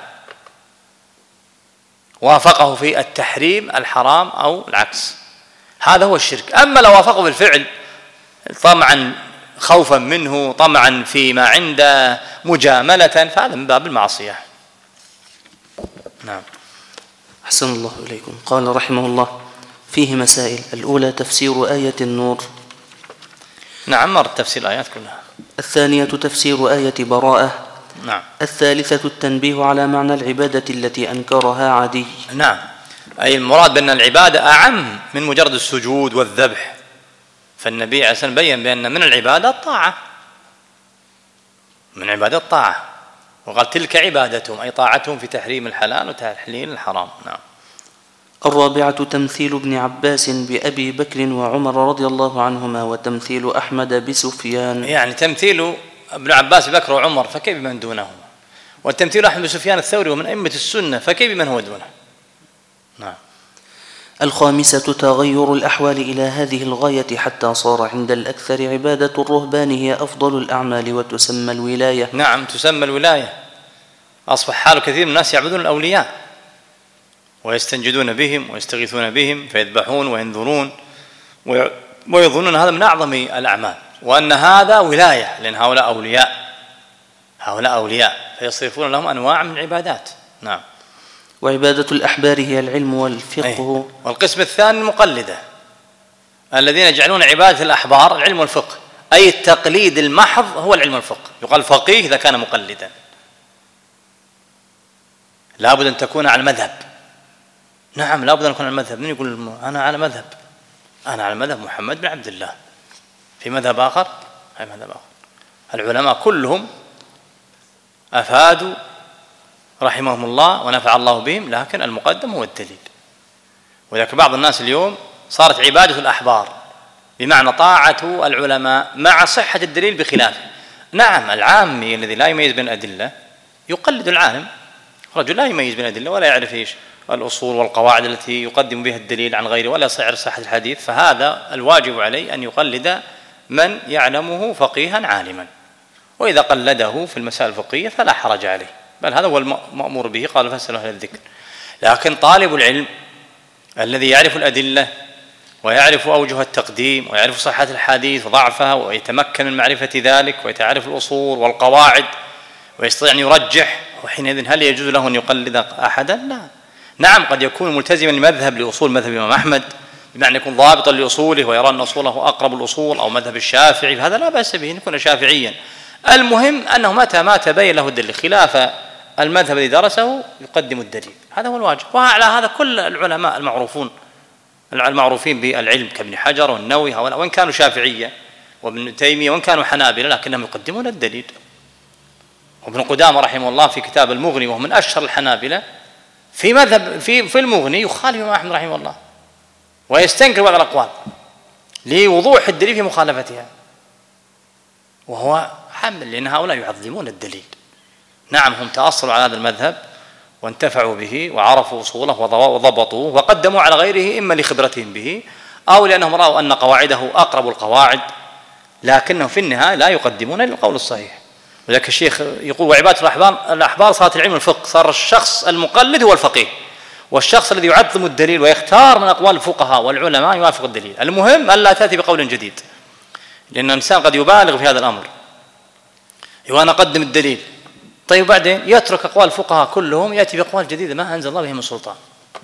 وافقه في التحريم الحرام أو العكس، هذا هو الشرك. أما لو وافقه بالفعل طمعا خوفا منه، طمعا فيما عنده، مجاملة، فهذا من باب المعصية. نعم. أحسن الله إليكم. قال رحمه الله فيه مسائل. الأولى تفسير آية النور. نعم مر تفسير الآيات كلها. الثانية تفسير آية براءة. نعم. الثالثة التنبيه على معنى العبادة التي أنكرها عدي. نعم، أي المراد بأن العبادة أعم من مجرد السجود والذبح، فالنبي عليه الصلاة والسلام بيّن بأن من العبادة الطاعة، من عبادة الطاعة، وقال تلك عبادتهم، أي طاعتهم في تحريم الحلال وتحليل الحرام. نعم. الرابعة تمثيل ابن عباس بأبي بكر وعمر رضي الله عنهما، وتمثيل أحمد بسفيان. يعني تمثيل ابن عباس بكر وعمر فكيف بمن دونهما، والتمثيل أحمد بسفيان الثوري ومن أئمة السنة فكيف بمن هو دونه. نعم. الخامسة تغير الأحوال إلى هذه الغاية حتى صار عند الأكثر عبادة الرهبان هي أفضل الأعمال وتسمى الولاية. نعم تسمى الولاية. أصبح حال كثير من الناس يعبدون الأولياء ويستنجدون بهم ويستغيثون بهم فيذبحون وينذرون ويظنون هذا من أعظم الأعمال، وأن هذا ولاية، لأن هؤلاء أولياء، هؤلاء أولياء فيصرفون لهم أنواع من العبادات. نعم. وعبادة الأحبار هي العلم والفقه. أيه. والقسم الثاني المقلدة الذين يجعلون عبادة الأحبار العلم والفقه، أي التقليد المحض هو العلم والفقه. يقال فقيه إذا كان مقلدا، لابد أن تكون على المذهب. نعم لابد أن يكون على المذهب. من يقول أنا على مذهب؟ أنا على مذهب محمد بن عبد الله. في مذهب آخر؟ أي مذهب آخر. العلماء كلهم أفادوا رحمهم الله ونفع الله بهم، لكن المقدم هو الدليل. ولكن بعض الناس اليوم صارت عبادة الأحبار بمعنى طاعة العلماء مع صحة الدليل بخلافه. نعم العامي الذي لا يميز بين الأدلة يقلد العالم، رجل لا يميز بين الأدلة ولا يعرف إيش الأصول والقواعد التي يقدم بها الدليل عن غيره ولا يعرف صحة الحديث، فهذا الواجب عليه أن يقلد من يعلمه فقيها عالما، وإذا قلده في المسائل الفقهية فلا حرج عليه، بل هذا هو المأمور به، قال فاسألوا أهل الذكر. لكن طالب العلم الذي يعرف الأدلة ويعرف أوجه التقديم ويعرف صحة الحديث وضعفها ويتمكن من معرفة ذلك ويتعرف الأصول والقواعد ويستطيع أن يرجح، وحينئذ هل يجوز له أن يقلد أحدا؟ لا. نعم قد يكون ملتزما لمذهب لأصول مذهب الإمام أحمد، بمعنى يكون ضابطا لأصوله ويرى أن أصوله أقرب الأصول، أو مذهب الشافعي، فهذا لا بأس به أن يكون شافعيا. المهم أنه متى ما تبين له الدليل خلاف المذهب الذي درسه يقدم الدليل، هذا هو الواجب. وعلى هذا كل العلماء المعروفون المعروفين بالعلم كابن حجر والنووي وإن كانوا شافعية وابن تيمية وإن كانوا حنابلة لكنهم يقدمون الدليل. وابن قدامة رحمه الله في كتاب المغني وهو من أشهر الحنابلة في مذهب في في المغني يخالف الإمام أحمد رحمه الله ويستنكر بعض الأقوال لوضوح الدليل في مخالفتها، وهو حمل لأن هؤلاء يعظمون الدليل. نعم هم تأصلوا على هذا المذهب وانتفعوا به وعرفوا أصوله وضبطوه وقدموا على غيره إما لخبرتهم به أو لأنهم رأوا أن قواعده أقرب القواعد، لكنهم في النهاية لا يقدمون إلا القول الصحيح. ولذلك الشيخ يقول وعبادة الأحبار الأحبار صارت العلم الفقه، صار الشخص المقلد هو الفقيه، والشخص الذي يعظم الدليل ويختار من أقوال الفقهاء والعلماء يوافق الدليل. المهم ألا تأتي بقول جديد، لأن الإنسان قد يبالغ في هذا الأمر، وأنا أقدم الدليل طيب بعدين يترك أقوال الفقهاء كلهم يأتي بأقوال جديدة ما أنزل الله بها من سلطان،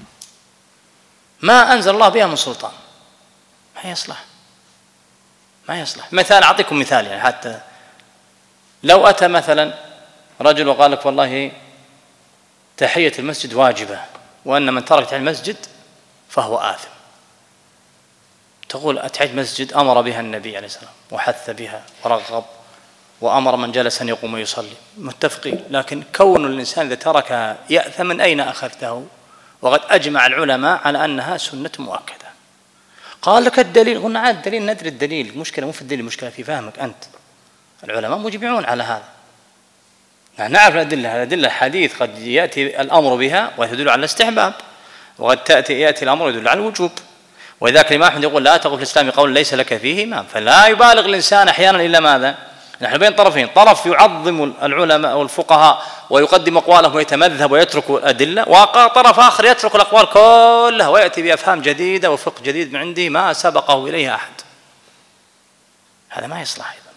ما أنزل الله بها من سلطان، ما يصلح ما يصلح. مثال أعطيكم مثال، يعني حتى لو أتى مثلا رجل وقال لك والله تحية المسجد واجبة وأن من ترك تحية المسجد فهو آثم، تقول تحية المسجد أمر بها النبي عليه السلام وحث بها ورغب وأمر من جلس أن يقوم ويصلي، متفقين، لكن كون الإنسان إذا تركها يأثم من أين أخذته؟ وقد أجمع العلماء على أنها سنة مؤكدة. قال لك الدليل، قلنا عاد الدليل ندري الدليل، المشكلة مو في الدليل، المشكلة في فهمك أنت. العلماء مجمعون على هذا، نحن نعرف الأدلة، الأدلة الحديث قد يأتي الأمر بها ويدل على الاستحباب، وقد تأتي يأتي الأمر ويدل على الوجوب. ولذلك الإمام أحمد يقول لا تقل في الإسلام قول ليس لك فيه إمام، فلا يبالغ الإنسان أحيانا إلا ماذا؟ نحن بين طرفين، طرف يعظم العلماء والفقهاء ويقدم أقوالهم ويتمذهب ويترك الأدلة، وطرف آخر يترك الأقوال كلها ويأتي بأفهام جديدة وفقه جديد من عنده ما سبقه إليه أحد. هذا ما يصلح أيضا،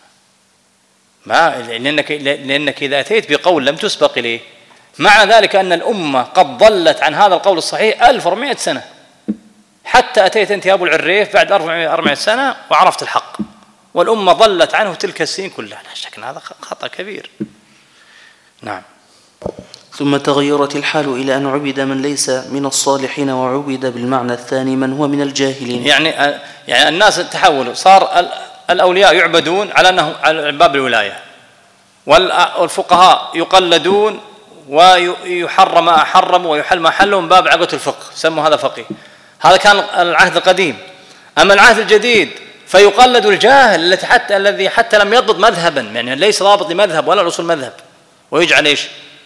ما لأنك, لأنك إذا أتيت بقول لم تسبق إليه مع ذلك أن الأمة قد ضلت عن هذا القول الصحيح ألف وأربعمائة سنة، حتى أتيت أنت يا أبو العريف بعد أربعمائة سنة وعرفت الحق، والأمة ضلت عنه تلك السنين كلها، لا شك أن هذا خطأ كبير. نعم. ثم تغيرت الحال إلى أن عبد من ليس من الصالحين وعبد بالمعنى الثاني من هو من الجاهلين. يعني يعني الناس تحولوا، صار الأولياء يعبدون على أنه على باب الولاية، والفقهاء يقلدون ويحرم ما حرموا ويحل ما حلوا من باب عقوة الفقه، سموا هذا فقيه. هذا كان العهد القديم. أما العهد الجديد فيقلد الجاهل الذي حتى الذي حتى لم يضبط مذهبا، يعني ليس ضابط لمذهب ولا اصول مذهب، ويجعل ايش؟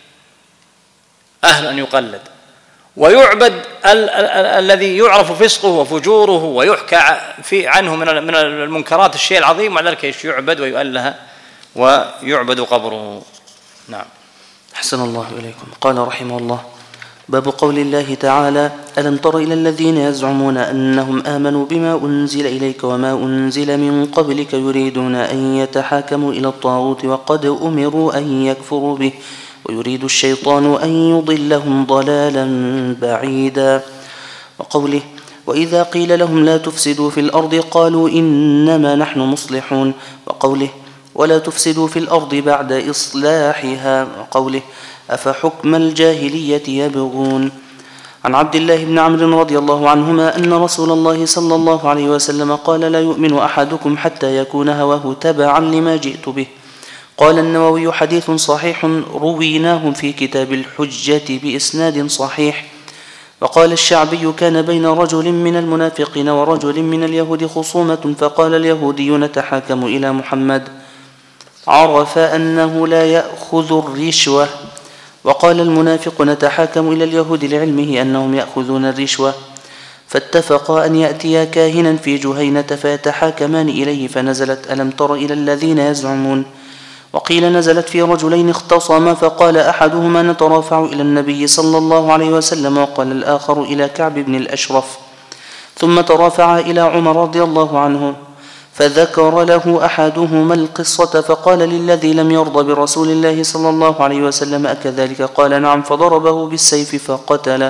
اهل ان يقلد، ويعبد ال- ال- ال- الذي يعرف فسقه وفجوره ويحكى في عنه من من المنكرات الشيء العظيم، مع ذلك ايش؟ يعبد ويؤله ويعبد قبره. نعم. أحسن الله إليكم. قال رحمه الله: باب قول الله تعالى: ألم تر إلى الذين يزعمون أنهم آمنوا بما أنزل إليك وما أنزل من قبلك يريدون أن يتحاكموا إلى الطاغوت وقد أمروا أن يكفروا به ويريد الشيطان أن يضلهم ضلالا بعيدا. وقوله: وإذا قيل لهم لا تفسدوا في الأرض قالوا إنما نحن مصلحون. وقوله: ولا تفسدوا في الأرض بعد إصلاحها. وقوله: أفحكم الجاهلية يبغون. عن عبد الله بن عمرو رضي الله عنهما أن رسول الله صلى الله عليه وسلم قال: لا يؤمن أحدكم حتى يكون هواه تبعا لما جئت به. قال النووي: حديث صحيح رويناه في كتاب الحجة بإسناد صحيح. وقال الشعبي: كان بين رجل من المنافقين ورجل من اليهود خصومة، فقال اليهودي: نتحاكم إلى محمد. عرف أنه لا يأخذ الرشوة. وقال المنافق: نتحاكم إلى اليهود لعلمه أنهم يأخذون الرشوة. فاتفقا أن يأتيا كاهنا في جهينة فيتحاكمان إليه، فنزلت: ألم تر إلى الذين يزعمون. وقيل نزلت في رجلين اختصاما، فقال أحدهما: نترافع إلى النبي صلى الله عليه وسلم، وقال الآخر إلى كعب بن الأشرف. ثم ترافعا إلى عمر رضي الله عنه، فذكر له أحدهما القصة، فقال للذي لم يرضى برسول الله صلى الله عليه وسلم: أكذلك؟ قال: نعم. فضربه بالسيف فقتله.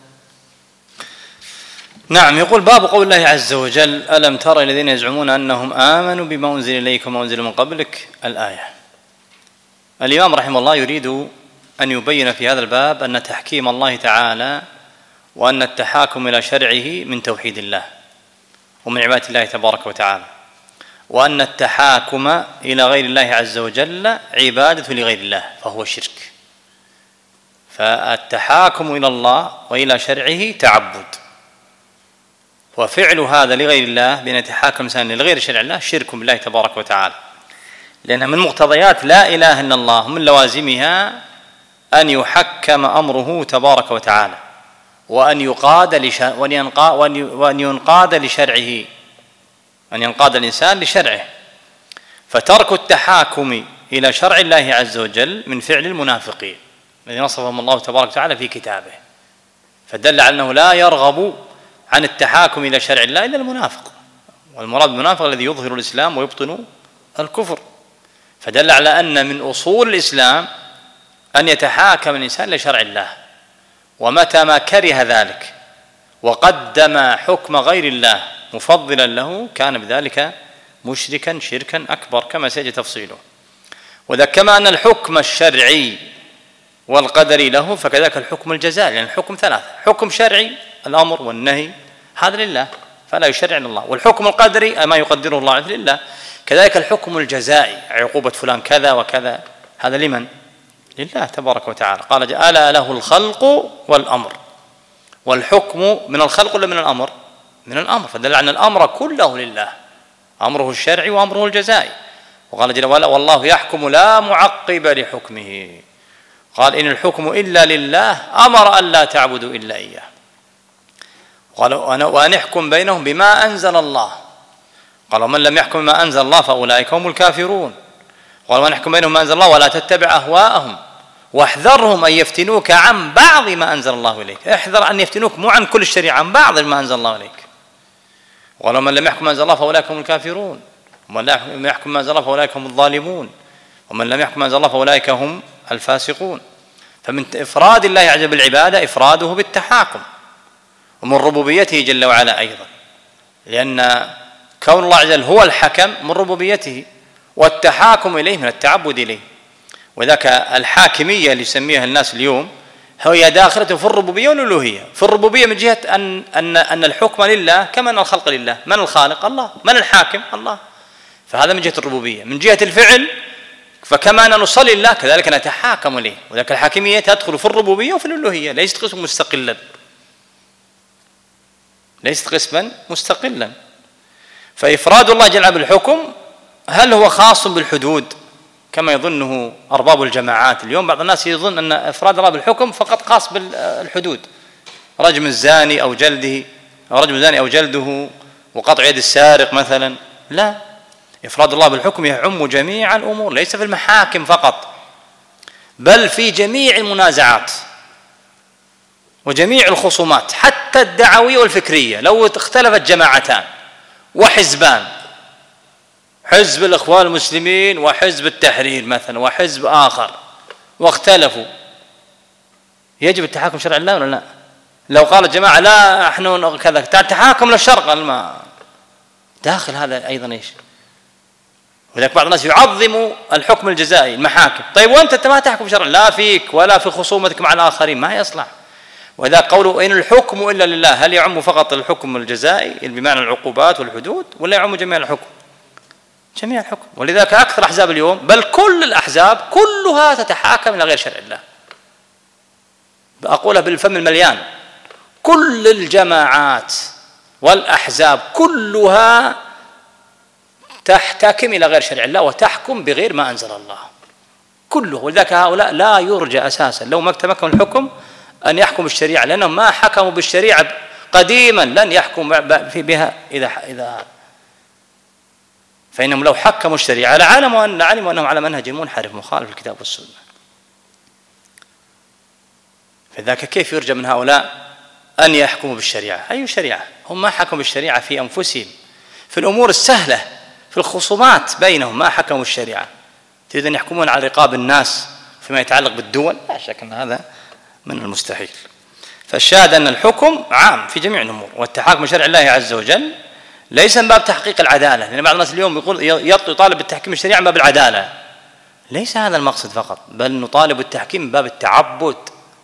نعم. يقول باب قول الله عز وجل: ألم تر الذين يزعمون أنهم آمنوا بما أنزل إليك وما أنزل من قبلك، الآية. الإمام رحمه الله يريد أن يبين في هذا الباب أن تحكيم الله تعالى وأن التحاكم إلى شرعه من توحيد الله ومن عبادة الله تبارك وتعالى، وأن التحاكم إلى غير الله عز وجل عبادة لغير الله فهو شرك. فالتحاكم إلى الله وإلى شرعه تعبد، وفعل هذا لغير الله بأن يتحاكم الإنسان لغير شرع الله شرك بالله تبارك وتعالى، لأن من مقتضيات لا إله إلا الله من لوازمها أن يحكم أمره تبارك وتعالى، وأن يقاد لش... وأن ينقاد لشرعه، أن ينقاد الإنسان لشرعه. فترك التحاكم إلى شرع الله عز وجل من فعل المنافقين الذين وصفهم الله تبارك وتعالى في كتابه، فدل على أنه لا يرغب عن التحاكم إلى شرع الله إلا المنافق، والمراد بالمنافق الذي يظهر الإسلام ويبطن الكفر. فدل على أن من أصول الإسلام أن يتحاكم الإنسان لشرع الله، ومتى ما كره ذلك وقدم حكم غير الله مفضلا له كان بذلك مشركا شركا أكبر كما سيجي تفصيله. وذا كما أن الحكم الشرعي والقدري له، فكذلك الحكم الجزائي، لأن يعني الحكم ثلاثة: حكم شرعي الأمر والنهي هذا لله فلا يشرع إلا الله، والحكم القدري ما يقدره الله لله، كذلك الحكم الجزائي عقوبة فلان كذا وكذا هذا لمن؟ لله تبارك وتعالى. قال: ألا له الخلق والأمر. والحكم من الخلق ولا من الأمر؟ من الأمر، فدل أن الأمر كله لله، أمره الشرعي وأمره الجزائي. وقال جل وعلا: والله يحكم لا معقب لحكمه. قال: إن الحكم إلا لله أمر أن لا تعبدوا إلا إياه. قال: وأن يحكم بينهم بما أنزل الله. قال: ومن لم يحكم بما أنزل الله فأولئك هم الكافرون. قال: وأن يحكم بينهم بما أنزل الله ولا تتبع أهواءهم واحذرهم أن يفتنوك عن بعض ما أنزل الله إليك. احذر أن يفتنوك مو عن كل الشريعة، عن بعض ما أنزل الله إليك. قال: ومن لم يحكم بما أنزل الله فأولئك هم الكافرون، ومن لم يحكم بما أنزل الله فأولئك هم الظالمون، ومن لم يحكم بما أنزل الله فأولئك هم الفاسقون. فمن إفراد الله عز وجل بالعبادة إفراده بالتحاكم، ومن ربوبيته جل وعلا أيضا، لأن كون الله عز وجل هو الحكم من ربوبيته، والتحاكم إليه من التعبد إليه. وذاك الحاكمية اللي يسميها الناس اليوم هي داخلة في الربوبية والألوهية. في الربوبية من جهة أن أن أن الحكم لله كما أن الخلق لله. من الخالق؟ الله. من الحاكم؟ الله. فهذا من جهة الربوبية. من جهة الفعل فكما أن نصلي لله كذلك نتحاكم إليه. وذاك الحاكمية تدخل في الربوبية وفي الألوهية، ليست قسما مستقلا، ليست قسما مستقلا. فإفراد الله جل وعلا بالحكم هل هو خاص بالحدود كما يظنه أرباب الجماعات اليوم؟ بعض الناس يظن أن إفراد الله بالحكم فقط خاص بالحدود، رجم الزاني أو جلده، أو رجم الزاني أو جلده وقطع يد السارق مثلا. لا، إفراد الله بالحكم يعم جميع الأمور، ليس في المحاكم فقط، بل في جميع المنازعات وجميع الخصومات، حتى الدعوية والفكرية. لو اختلفت جماعتان وحزبان، حزب الإخوان المسلمين وحزب التحرير مثلا وحزب آخر، واختلفوا، يجب التحاكم شرع الله ولا لا؟ لو قال الجماعة لا احنا كذا تحاكم للشرق، ما داخل هذا أيضا إيش؟ ولذلك بعض الناس يعظم الحكم الجزائي المحاكم. طيب وأنت ما تحكم شرع لا فيك ولا في خصومتك مع الآخرين، ما يصلح. وإذا قولوا إن الحكم إلا لله، هل يعم فقط الحكم الجزائي بمعنى العقوبات والحدود ولا يعم جميع الحكم؟ جميع الحكم. ولذلك أكثر أحزاب اليوم، بل كل الأحزاب كلها تتحاكم إلى غير شرع الله. أقولها بالفم المليان، كل الجماعات والأحزاب كلها تحتكم إلى غير شرع الله وتحكم بغير ما أنزل الله كله. ولذلك هؤلاء لا يرجى أساسا لو ما تمكن الحكم أن يحكم بالشريعة، لأنهم ما حكموا بالشريعة قديما لن يحكم بها إذا إذا فإنهم لو حكموا الشريعة لعلموا أن علموا أنهم على منهج منحرف مخالف للكتاب والسنة. فذاك كيف يرجى من هؤلاء أن يحكموا بالشريعة؟ أي شريعة؟ هم ما حكموا بالشريعة في أنفسهم في الأمور السهلة في الخصومات بينهم، ما حكموا الشريعة. تريد أن يحكمون على رقاب الناس فيما يتعلق بالدول؟ لا شك أن هذا من المستحيل. فالشاهد أن الحكم عام في جميع الأمور، والتحاكم بشرع الله عز وجل ليس من باب تحقيق العدالة، لأن بعض الناس اليوم يقول يطالب بالتحكيم الشريعة من باب العدالة. ليس هذا المقصد فقط، بل نطالب بالتحكيم من باب التعبد.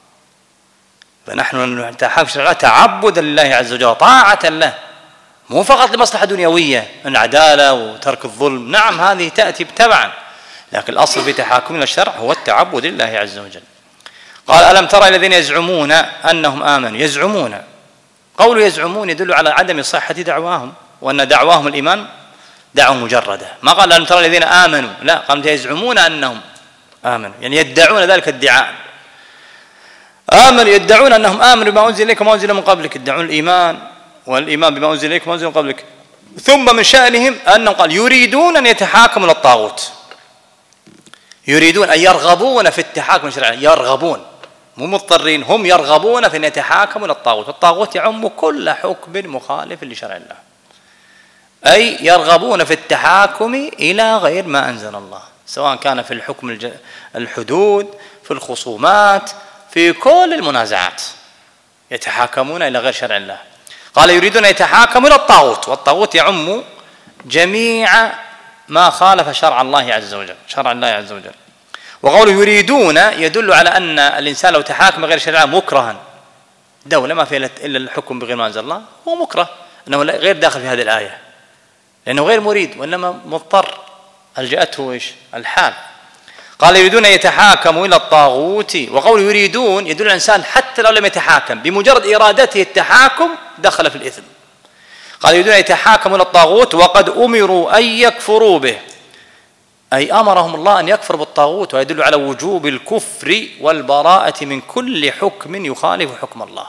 فنحن نتحاكم بشرع الله تعبدا لله عز وجل طاعة له، مو فقط لمصلحة دنيوية العدالة وترك الظلم، نعم هذه تأتي تبعا، لكن الأصل في تحاكمنا الشرع هو التعبد لله عز وجل. قال ألم ترى الذين يزعمون أنهم آمنوا؟ يزعمون، قول يزعمون يدل على عدم صحة دعواهم، وأن دعواهم الإيمان دعوة مجردة. ما قال ألم ترى الذين آمنوا، لا، قال يزعمون أنهم آمنوا، يعني يدعون ذلك الادعاء. آمنوا يدعون أنهم آمنوا بما أنزل إليكم وما أنزل من قبلك، يدعون الإيمان والإيمان بما أنزل إليكم وما أنزل من قبلك. ثم من شأنهم أنهم قال يريدون أن يتحاكموا إلى الطاغوت، يريدون أن يرغبون في التحاكم الشرعي، يرغبون مو مضطرين، هم يرغبون في أن يتحاكموا إلى الطاغوت. والطاغوت يعم كل حكم مخالف لشرع الله، أي يرغبون في التحاكم إلى غير ما أنزل الله، سواء كان في الحكم الحدود، في الخصومات، في كل المنازعات يتحاكمون إلى غير شرع الله. قال يريدون أن يتحاكموا إلى الطاغوت، والطاغوت يعم جميع ما خالف شرع الله عز وجل، شرع الله عز وجل. وقوله يريدون يدل على أن الإنسان لو تحاكم غير شرع مكرها، دولة ما فيها إلا الحكم بغير ما أنزل الله هو مكره، أنه غير داخل في هذه الآية لأنه غير مريد وإنما مضطر، ألجأته إيش الحال. قال يريدون أن يتحاكموا إلى الطاغوت. وقول يريدون يدل على الإنسان حتى لو لم يتحاكم بمجرد إرادته التحاكم دخل في الإثم. قال يريدون أن يتحاكموا إلى الطاغوت وقد أمروا أن يكفروا به، أي أمرهم الله أن يكفر بالطاغوت، ويدل على وجوب الكفر والبراءة من كل حكم يخالف حكم الله.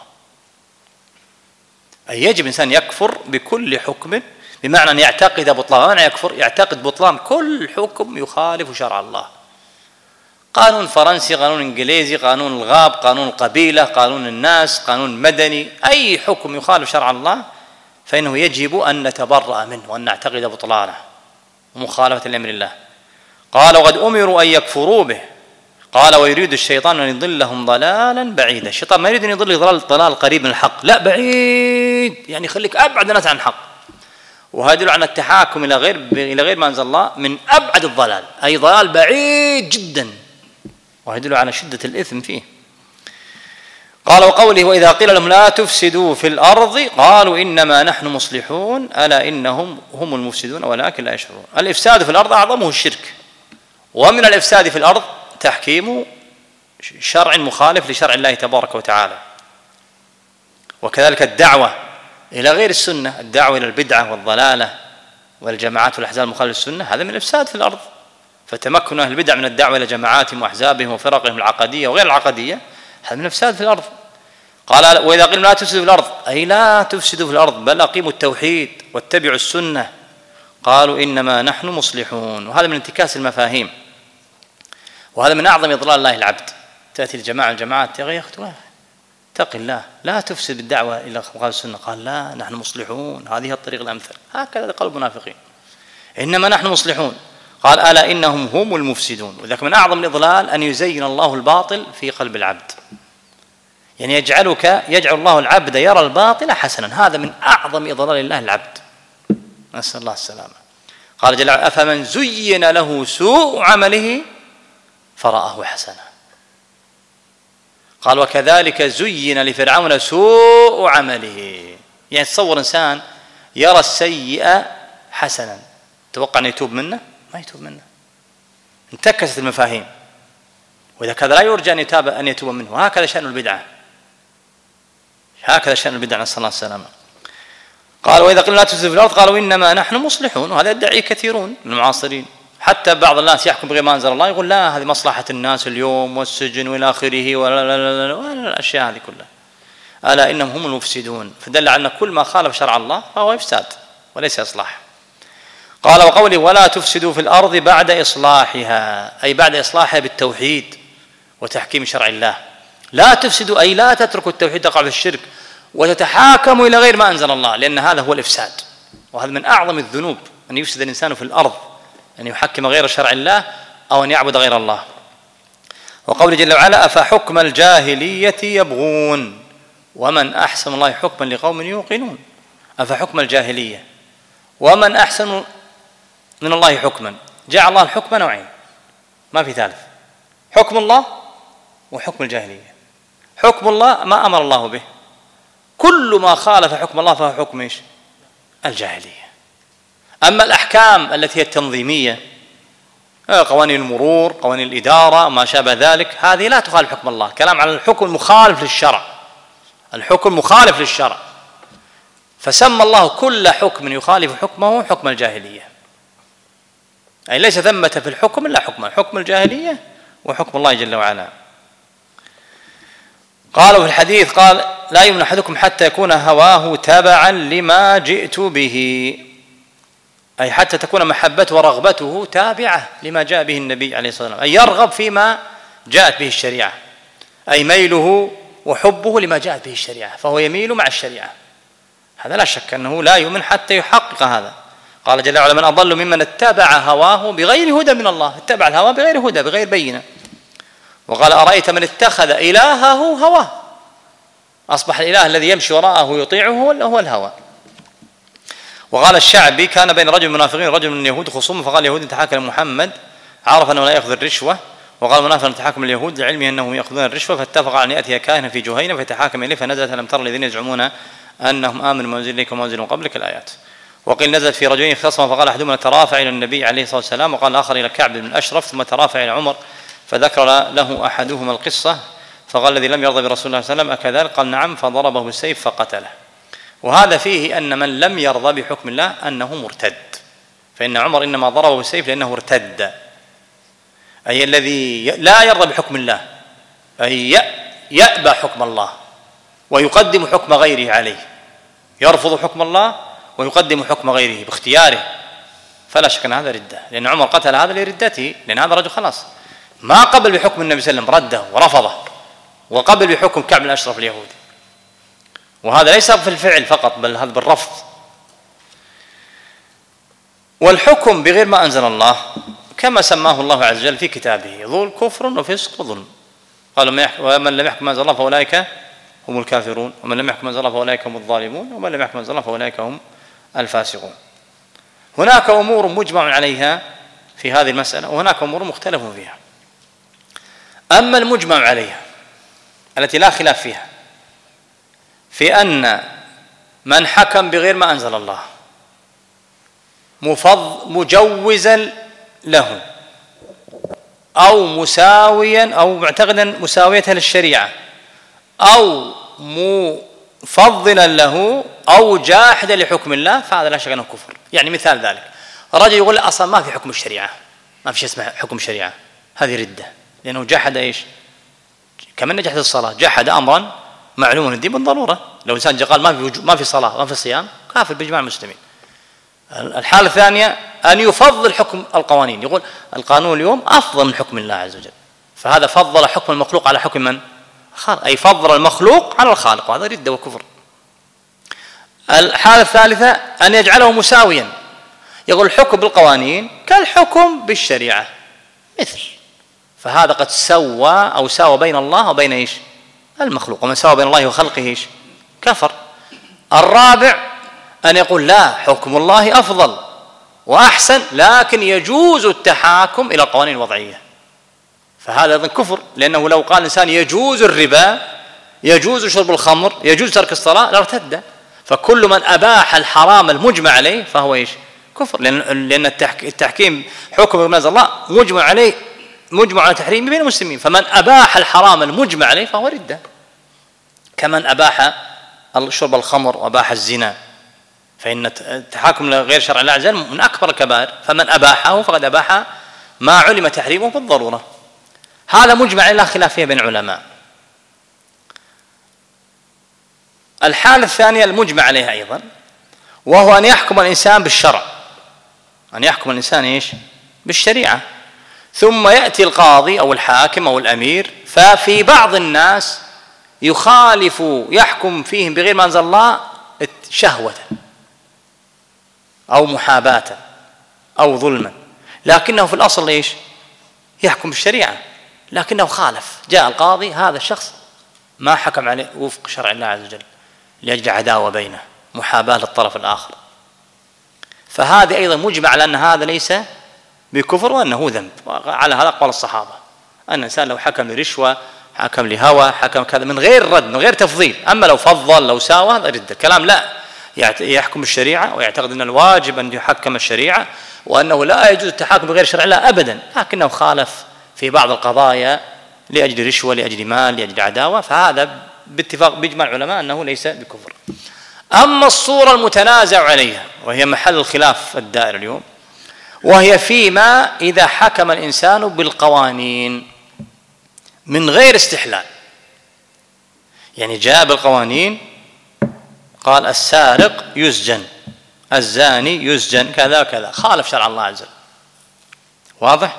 أي يجب إنسان يكفر بكل حكم، بمعنى أن يعتقد بطلان، معنى يكفر يعتقد بطلان كل حكم يخالف شرع الله، قانون فرنسي، قانون إنجليزي، قانون الغاب، قانون القبيلة، قانون الناس، قانون مدني، أي حكم يخالف شرع الله فإنه يجب أن نتبرأ منه وأن نعتقد بطلانه ومخالفة لأمر الله. قال وقد أمروا أن يكفروا به. قال ويريد الشيطان أن يضلهم ضلالا بعيدا، الشيطان ما يريد أن يضل ضلال ضلال قريب من الحق، لا بعيد، يعني يخليك أبعد الناس عن الحق. وهذا يدل على التحاكم إلى غير إلى غير ما أنزل الله من أبعد الضلال، أي ضلال بعيد جدا، ويدل على شدة الإثم فيه. قال وقوله وإذا قيل لهم لا تفسدوا في الأرض قالوا إنما نحن مصلحون ألا إنهم هم المفسدون ولكن لا يشعرون. الإفساد في الأرض أعظمه الشرك، ومن الإفساد في الأرض تحكيم شرع مخالف لشرع الله تبارك وتعالى. وكذلك الدعوة إلى غير السنة، الدعوة إلى البدعة والضلالة والجماعات والأحزاب المخالفة للسنة، هذا من الإفساد في الأرض. فتمكن أهل البدع من الدعوة إلى جماعاتهم وأحزابهم وفرقهم العقدية وغير العقدية هذا من الإفساد في الأرض. قال وإذا قيل لا تفسدوا في الأرض أي لا تفسدوا في الأرض بل أقيموا التوحيد واتبعوا السنة قالوا إنما نحن مصلحون. وهذا من انتكاس المفاهيم، وهذا من أعظم إضلال الله العبد. تأتي الجماعة الجماعات يا أخي اتق الله لا تفسد بالدعوة إلى مخالفة السنة، قال لا نحن مصلحون، هذه الطريق الأمثل. هكذا قال المنافقين إنما نحن مصلحون، قال ألا إنهم هم المفسدون. وذلك من أعظم الإضلال أن يزين الله الباطل في قلب العبد، يعني يجعلك يجعل الله العبد يرى الباطل حسنا، هذا من أعظم إضلال الله العبد، نسأل الله السلامة. قال جل وعلا أفمن زين له سوء عمله فرآه حسنا. قال وكذلك زين لفرعون سوء عمله، يعني تصور إنسان يرى السيئة حسنا توقع أن يتوب منه؟ ما يتوب منه، انتكست المفاهيم، وإذا كذا لا يرجى أن يتاب أن يتوب منه. وهكذا شأن البدعة، هكذا شأن البدع نسأل الله السلامة. قال وإذا قلنا لا تفسدوا في الأرض قالوا إنما نحن مصلحون، وهذا يدعي كثيرون من المعاصرين. حتى بعض الناس يحكم بغير ما أنزل الله، يقول لا هذه مصلحة الناس اليوم والسجن وإلى آخره ولا لا لا لا ولا الأشياء هذه كلها، ألا إنهم هم المفسدون. فدل على أن كل ما خالف شرع الله فهو إفساد وليس إصلاح. قال وقوله ولا تفسدوا في الأرض بعد إصلاحها، أي بعد إصلاحها بالتوحيد وتحكيم شرع الله. لا تفسدوا أي لا تتركوا التوحيد تقع في الشرك وتتحاكموا إلى غير ما أنزل الله، لأن هذا هو الإفساد، وهذا من أعظم الذنوب أن يفسد الإنسان في الأرض، أن يحكم غير شرع الله أو أن يعبد غير الله. وقوله جل وعلا أفحكم الجاهلية يبغون ومن أحسن الله حكما لقوم يوقنون. أفحكم الجاهلية، ومن أحسن من الله حكما. جعل الله الحكم نوعين ما في ثالث، حكم الله وحكم الجاهلية. حكم الله ما أمر الله به، كل ما خالف حكم الله فهو حكم إيش؟ الجاهلية. أما الأحكام التي هي التنظيمية، قوانين المرور، قوانين الإدارة، ما شابه ذلك، هذه لا تخالف حكم الله. كلام على الحكم المخالف للشرع، الحكم مخالف للشرع، فسمى الله كل حكم يخالف حكمه حكم الجاهلية، أي ليس ثمة في الحكم إلا حكم حكم الجاهلية وحكم الله جل وعلا. قالوا في الحديث قال لا يؤمن أحدكم حتى يكون هواه تبعا لما جئت به، أي حتى تكون محبته ورغبته تابعة لما جاء به النبي عليه الصلاة والسلام، أي يرغب فيما جاءت به الشريعة، أي ميله وحبه لما جاءت به الشريعة، فهو يميل مع الشريعة. هذا لا شك أنه لا يؤمن حتى يحقق هذا. قال جل وعلا من أضل ممن اتبع هواه بغير هدى من الله، اتبع الهوى بغير هدى بغير بينة. وقال أرأيت من اتخذ إلهه هواه، أصبح الإله الذي يمشي وراءه يطيعه هو الهوى. وقال الشعبي كان بين رجل من المنافقين رجل من اليهود خصوم، فقال اليهود تحاكم لمحمد عرف أنه لا يأخذ الرشوة، وقال المنافق تحاكم اليهود لعلمه أنهم يأخذون الرشوة، فاتفق على أن يأتي كاهنا في جهينة فيتحاكم إليه، فنزلت ألم تر الذين يزعمون أنهم آمنوا ما أنزل إليكم وما أنزل من قبلك الآيات. وقيل نزلت في رجلين اختصما، فقال أحدهما ترافع إلى النبي عليه الصلاة والسلام، وقال الآخر إلى كعب بن الأشرف، ثم ترافع إلى عمر، فذكر له أحدهما القصة، فقال الذي لم يرضى برسول الله صلى الله عليه وسلم أكذلك؟ قال نعم، فضربه بالسيف فقتله. وهذا فيه أن من لم يرضى بحكم الله أنه مرتد، فإن عمر إنما ضربه بالسيف لأنه ارتد، أي الذي لا يرضى بحكم الله، أي يأبى حكم الله ويقدم حكم غيره عليه، يرفض حكم الله ويقدم حكم غيره باختياره، فلا شك أن هذا ردة، لأن عمر قتل هذا لردته، لأن هذا رجل خلاص ما قبل بحكم النبي صلى الله عليه وسلم، رده ورفضه، وقبل بحكم كعب بن الأشرف اليهودي. وهذا ليس في الفعل فقط بل هذا بالرفض. والحكم بغير ما أنزل الله كما سماه الله عز وجل في كتابه ظلم كفر وفسق وظلم. قال ومن لم يحكم ما أنزل الله فأولئك هم الكافرون، ومن لم يحكم ما أنزل الله فأولئك هم الظالمون، ومن لم يحكم ما أنزل الله فأولئك هم الفاسقون. هناك أمور مجمع عليها في هذه المسألة، وهناك أمور مختلف فيها. أما المجمع عليها التي لا خلاف فيها في أن من حكم بغير ما أنزل الله مفض مجوزا له أو مساويا أو معتقدا مساوية للشريعة أو مفضلا له أو جاحدا لحكم الله، فهذا لا شك أنه كفر. يعني مثال ذلك رجل يقول أصلا ما في حكم الشريعة، ما في شيء اسمه حكم الشريعة، هذه ردة، لأنه جحد إيش؟ كمن جحد الصلاة، جحد أمرا معلوم الدين بالضرورة. لو إنسان قال ما في ما في صلاة ما في صيام، كافر بإجماع المسلمين. الحالة الثانية أن يفضل حكم القوانين، يقول القانون اليوم أفضل من حكم الله عز وجل، فهذا فضل حكم المخلوق على حكم من؟ خالق، أي فضل المخلوق على الخالق، وهذا ردة وكفر. الحالة الثالثة أن يجعله مساويا، يقول الحكم بالقوانين كالحكم بالشريعة مثل، فهذا قد سوى أو ساوى بين الله وبين إيش؟ المخلوق، ومن ساوى بين الله وخلقه إيش؟ كفر. الرابع أن يقول لا، حكم الله أفضل وأحسن، لكن يجوز التحاكم إلى القوانين الوضعية، فهذا أيضا كفر، لأنه لو قال الإنسان يجوز الربا، يجوز شرب الخمر، يجوز ترك الصلاة، لارتد. فكل من أباح الحرام المجمع عليه فهو إيش؟ كفر، لأن لأن التحكيم حكم بما أنزل الله مجمع عليه، مجمع على تحريمه بين المسلمين، فمن أباح الحرام المجمع عليه فهو ردة، كمن أباح شرب الخمر وأباح الزنا، فإن التحاكم لغير شرع الله عز وجل من أكبر الكبائر، فمن أباحه فقد أباح ما علم تحريمه بالضرورة. هذا مجمع لا خلاف فيه بين العلماء. الحالة الثانية المجمع عليها أيضا، وهو أن يحكم الإنسان بالشرع، أن يحكم الإنسان إيش؟ بالشريعة، ثم يأتي القاضي أو الحاكم أو الأمير ففي بعض الناس يخالف يحكم فيهم بغير ما أنزل الله شهوة أو محاباة أو ظلما، لكنه في الأصل إيش؟ يحكم بالشريعة، لكنه خالف. جاء القاضي هذا الشخص ما حكم عليه وفق شرع الله عز وجل لأجل عداوة بينه، محاباة للطرف الآخر، فهذا أيضا مجمع على أن هذا ليس بكفر وأنه ذنب. على هذا أقوال الصحابة، أن الإنسان لو حكم لرشوة، حكم لهوى، حكم كذا من غير رد من غير تفضيل، أما لو فضل لو ساوى هذا رد. الكلام لا، يحكم الشريعة ويعتقد أن الواجب أن يحكم الشريعة، وأنه لا يجوز التحاكم بغير شرع الله أبدا، لكنه خالف في بعض القضايا لأجل رشوة، لأجل مال، لأجل عداوة، فهذا باتفاق بإجماع العلماء أنه ليس بكفر. أما الصورة المتنازع عليها وهي محل الخلاف الدائر اليوم، وهي فيما إذا حكم الإنسان بالقوانين من غير استحلال، يعني جاء بالقوانين قال السارق يسجن، الزاني يسجن، كذا كذا، خالف شرع الله عز وجل. واضح؟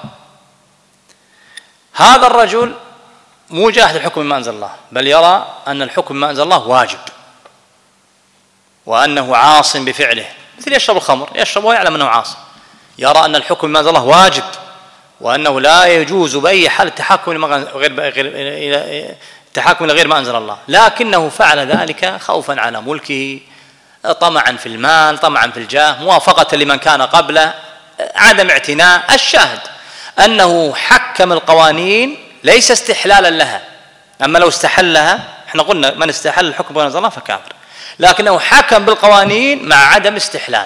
هذا الرجل مو جاحد الحكم بما أنزل الله، بل يرى أن الحكم بما أنزل الله واجب، وأنه عاص بفعله، مثل يشرب الخمر، يشرب ويعلم أنه عاص، يرى أن الحكم بما أنزل الله واجب، وأنه لا يجوز بأي حال التحاكم غير التحاكم لغير ما أنزل الله، لكنه فعل ذلك خوفا على ملكه، طمعا في المال، طمعا في الجاه، موافقة لمن كان قبله، عدم اعتناء. الشاهد أنه حكم القوانين ليس استحلالا لها، أما لو استحلها، احنا قلنا من استحل الحكم بما أنزل الله فكافر، لكنه حكم بالقوانين مع عدم استحلال،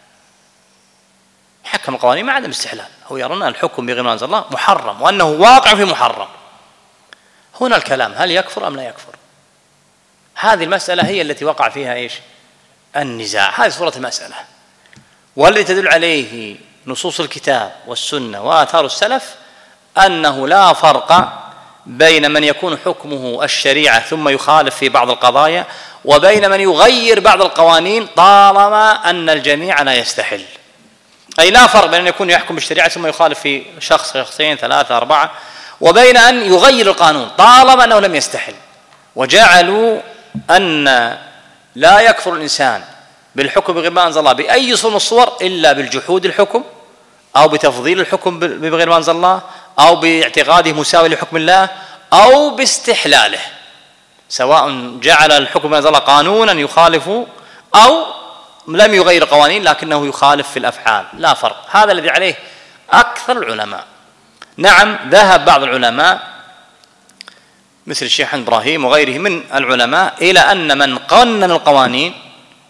حكم القوانين مع عدم استحلال، هو يرى أن الحكم بغير ما أنزل الله محرم، وأنه واقع في محرم. هنا الكلام هل يكفر أم لا يكفر؟ هذه المسألة هي التي وقع فيها إيش؟ النزاع. هذه صورة المسألة، والذي تدل عليه نصوص الكتاب والسنة وآثار السلف أنه لا فرق بين من يكون حكمه الشريعة ثم يخالف في بعض القضايا، وبين من يغير بعض القوانين طالما أن الجميع لا يستحل. أي لا فرق بين أن يكون يحكم بالشريعة ثم يخالف في شخص، شخصين، ثلاثة، أربعة، وبين أن يغير القانون طالما أنه لم يستحل. وجعلوا أن لا يكفر الإنسان بالحكم بغير ما أنزل الله بأي صورة من الصور إلا بالجحود الحكم، أو بتفضيل الحكم بغير ما أنزل الله، أو باعتقاده مساوي لحكم الله، أو باستحلاله، سواء جعل الحكم بما أنزل الله قانونا يخالف أو لم يغير قوانين لكنه يخالف في الأفعال، لا فرق. هذا الذي عليه أكثر العلماء. نعم، ذهب بعض العلماء مثل الشيخ حسن إبراهيم وغيره من العلماء إلى أن من قنن القوانين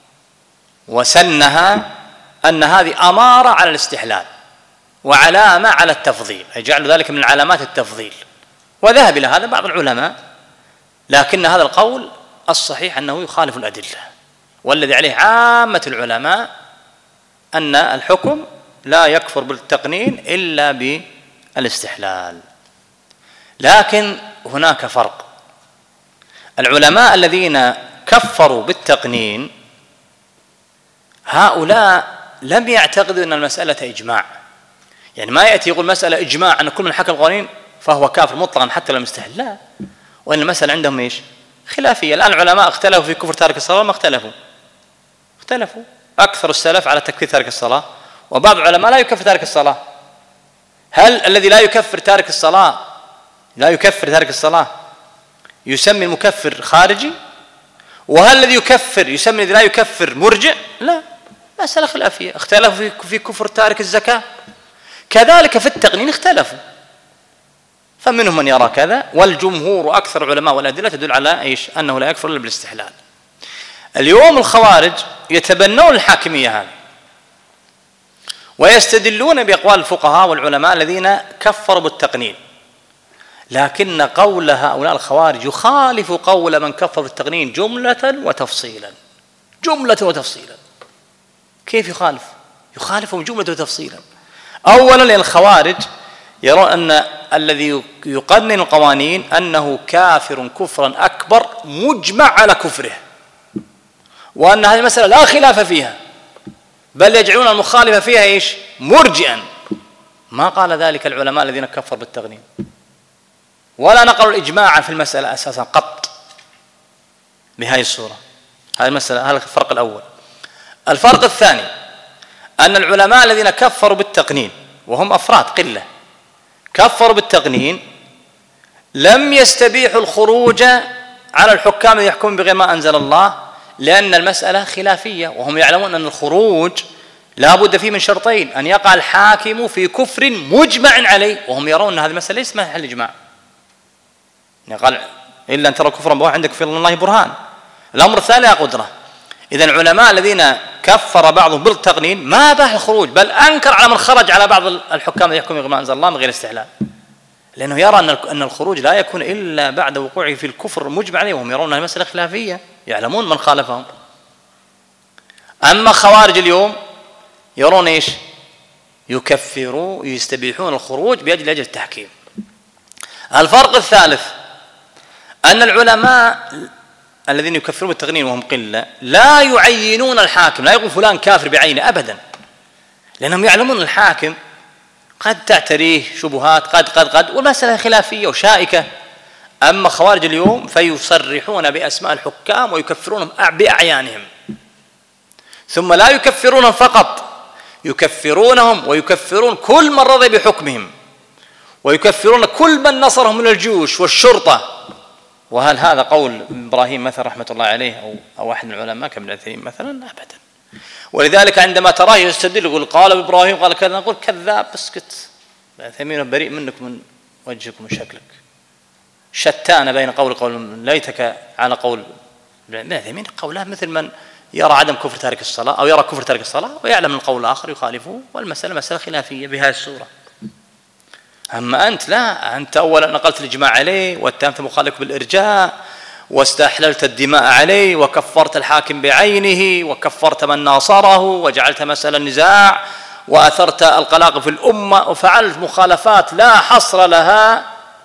وسنها أن هذه أمارة على الاستحلال وعلامة على التفضيل، أي جعل ذلك من علامات التفضيل، وذهب إلى هذا بعض العلماء، لكن هذا القول الصحيح أنه يخالف الأدلة، والذي عليه عامة العلماء أن الحكم لا يكفر بالتقنين إلا بالاستحلال. لكن هناك فرق، العلماء الذين كفروا بالتقنين هؤلاء لم يعتقدوا أن المسألة إجماع، يعني ما يأتي يقول مسألة إجماع أن كل من حكم القوانين فهو كافر مطلقا حتى لم يستحل، لا، وأن المسألة عندهم إيش؟ خلافية. الآن العلماء اختلفوا في كفر تارك الصلاة، ما اختلفوا اختلفوا أكثر السلف على تكفير تارك الصلاة، وبعض العلماء لا يكفر تارك الصلاة. هل الذي لا يكفر تارك الصلاة لا يكفر تارك الصلاة يسمي المكفر خارجي؟ وهل الذي يكفر يسمي الذي لا يكفر مرجع؟ لا، مسألة خلافية. اختلفوا في كفر تارك الزكاة، كذلك في التقنين اختلفوا، فمنهم من يرى كذا، والجمهور أكثر العلماء والأدلة تدل على إيش؟ أنه لا يكفر إلا بالاستحلال. اليوم الخوارج يتبنون الحاكمية هذه ويستدلون بأقوال الفقهاء والعلماء الذين كفروا بالتقنين، لكن قول هؤلاء الخوارج يخالف قول من كفر بالتقنين جملة وتفصيلا. جملة وتفصيلا. كيف يخالف؟ يخالفهم جملة وتفصيلا. أولا لأن الخوارج يرون أن الذي يقنن القوانين أنه كافر كفرا أكبر مجمع على كفره، وأن هذه المسألة لا خلاف فيها، بل يجعلون المخالف فيها إيش؟ مرجئا. ما قال ذلك العلماء الذين كفروا بالتقنين، ولا نقلوا الإجماع في المسألة أساسا قط بهذه الصورة. هذه المسألة، هذا الفرق الأول. الفرق الثاني أن العلماء الذين كفروا بالتقنين وهم أفراد قلة كفروا بالتقنين لم يستبيحوا الخروج على الحكام الذين يحكمون بغير ما أنزل الله، لأن المسألة خلافية، وهم يعلمون أن الخروج لا بد فيه من شرطين: أن يقع الحاكم في كفر مجمع عليه، وهم يرون أن هذه المسألة ليس محل إجماع. قال إلا أن ترى كفرا بواح عندك في الله برهان. الأمر الثاني لا قدرة. إذن العلماء الذين كفر بعضهم بالتقنين ما باح الخروج، بل أنكر على من خرج على بعض الحكام الذين يحكمون بغير ما أنزل الله من غير استحلال، لأنه يرى أن الخروج لا يكون إلا بعد وقوعه في الكفر المجمع عليه، وهم يرون أنها مسألة خلافية، يعلمون من خالفهم. أما خوارج اليوم يرون إيش؟ يكفروا يستبيحون الخروج بأجل أجل التحكيم. الفرق الثالث أن العلماء الذين يكفرون بالتقنين وهم قلة لا يعينون الحاكم، لا يقول فلان كافر بعينه أبدا، لأنهم يعلمون الحاكم قد تعتريه شبهات، قد قد قد والمسألة خلافية وشائكة. أما خوارج اليوم فيصرحون بأسماء الحكام ويكفرونهم بأعيانهم، ثم لا يكفرونهم فقط، يكفرونهم ويكفرون كل من رضي بحكمهم، ويكفرون كل من نصرهم من الجيوش والشرطة. وهل هذا قول إبراهيم مثلا رحمة الله عليه أو أو أحد من العلماء كابن عثيمين مثلا؟ أبدا. ولذلك عندما تراه يستدل يقول قال إبراهيم قال كذا، نقول كذاب، اسكت، عثيمين بريء منك من وجهك ومن شكلك، شتان بين قول قول ليتك على قول ابن عثيمين. قولاه مثل من يرى عدم كفر تارك الصلاة أو يرى كفر تارك الصلاة ويعلم القول الآخر يخالفه، والمسألة مسألة خلافية بهذه الصورة. أما أنت لا، أنت أولا نقلت الإجماع عليه، والثاني مخالف بالإرجاء، واستحللت الدماء عليه، وكفرت الحاكم بعينه، وكفرت من ناصره، وجعلت مسألة النزاع، وأثرت القلاق في الأمة، وفعلت مخالفات لا حصر لها،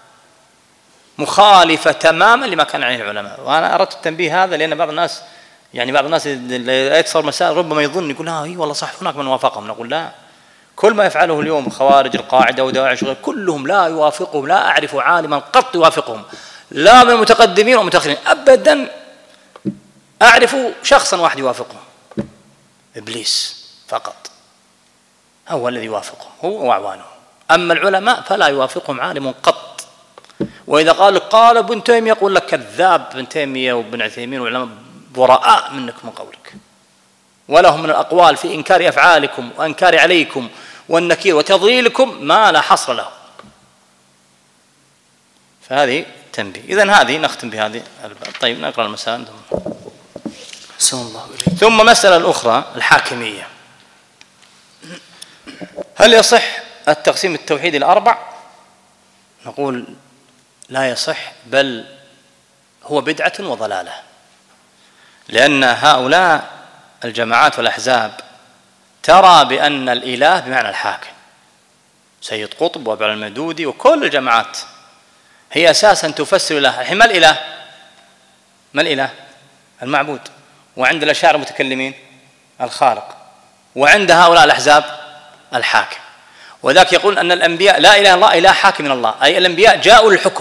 مخالفة تماما لما كان عليه العلماء. وأنا أردت التنبيه هذا لأن بعض الناس يعني بعض الناس يكسر مسائل ربما يظن يقول ها إيه والله صح هناك من وافقهم. نقول لا، كل ما يفعله اليوم خوارج القاعدة ودواعش وغير كلهم لا يوافقهم، لا أعرف عالما قط يوافقهم، لا من المتقدمين ومتأخرين أبدا. أعرف شخصا واحد يوافقهم، إبليس فقط هو الذي يوافقهم، هو وأعوانه. أما العلماء فلا يوافقهم عالم قط. وإذا قال قال ابن تيمية يقول لك كذاب، ابن تيمية وابن عثيمين والعلماء براء منك من قولك، ولهم من الأقوال في إنكار أفعالكم وإنكار عليكم والنكير وتضليلكم ما لا حصر له. فهذه تنبيه. إذن هذه نختم بهذه الباب. طيب نقرأ المسائل. ثم مسألة الأخرى الحاكمية. هل يصح التقسيم التوحيد الأربع؟ نقول لا يصح، بل هو بدعة وضلالة، لأن هؤلاء الجماعات والأحزاب ترى بأن الإله بمعنى الحاكم، سيد قطب وابن المدودي وكل الجماعات هي أساسا تفسر الإله. الحين ما الإله؟ ما الإله؟ المعبود. وعند الأشاعرة المتكلمين الخالق، وعند هؤلاء الأحزاب الحاكم. وذاك يقول أن الأنبياء لا إله إلا الله، إله حاكم من الله، أي الأنبياء جاءوا للحكم،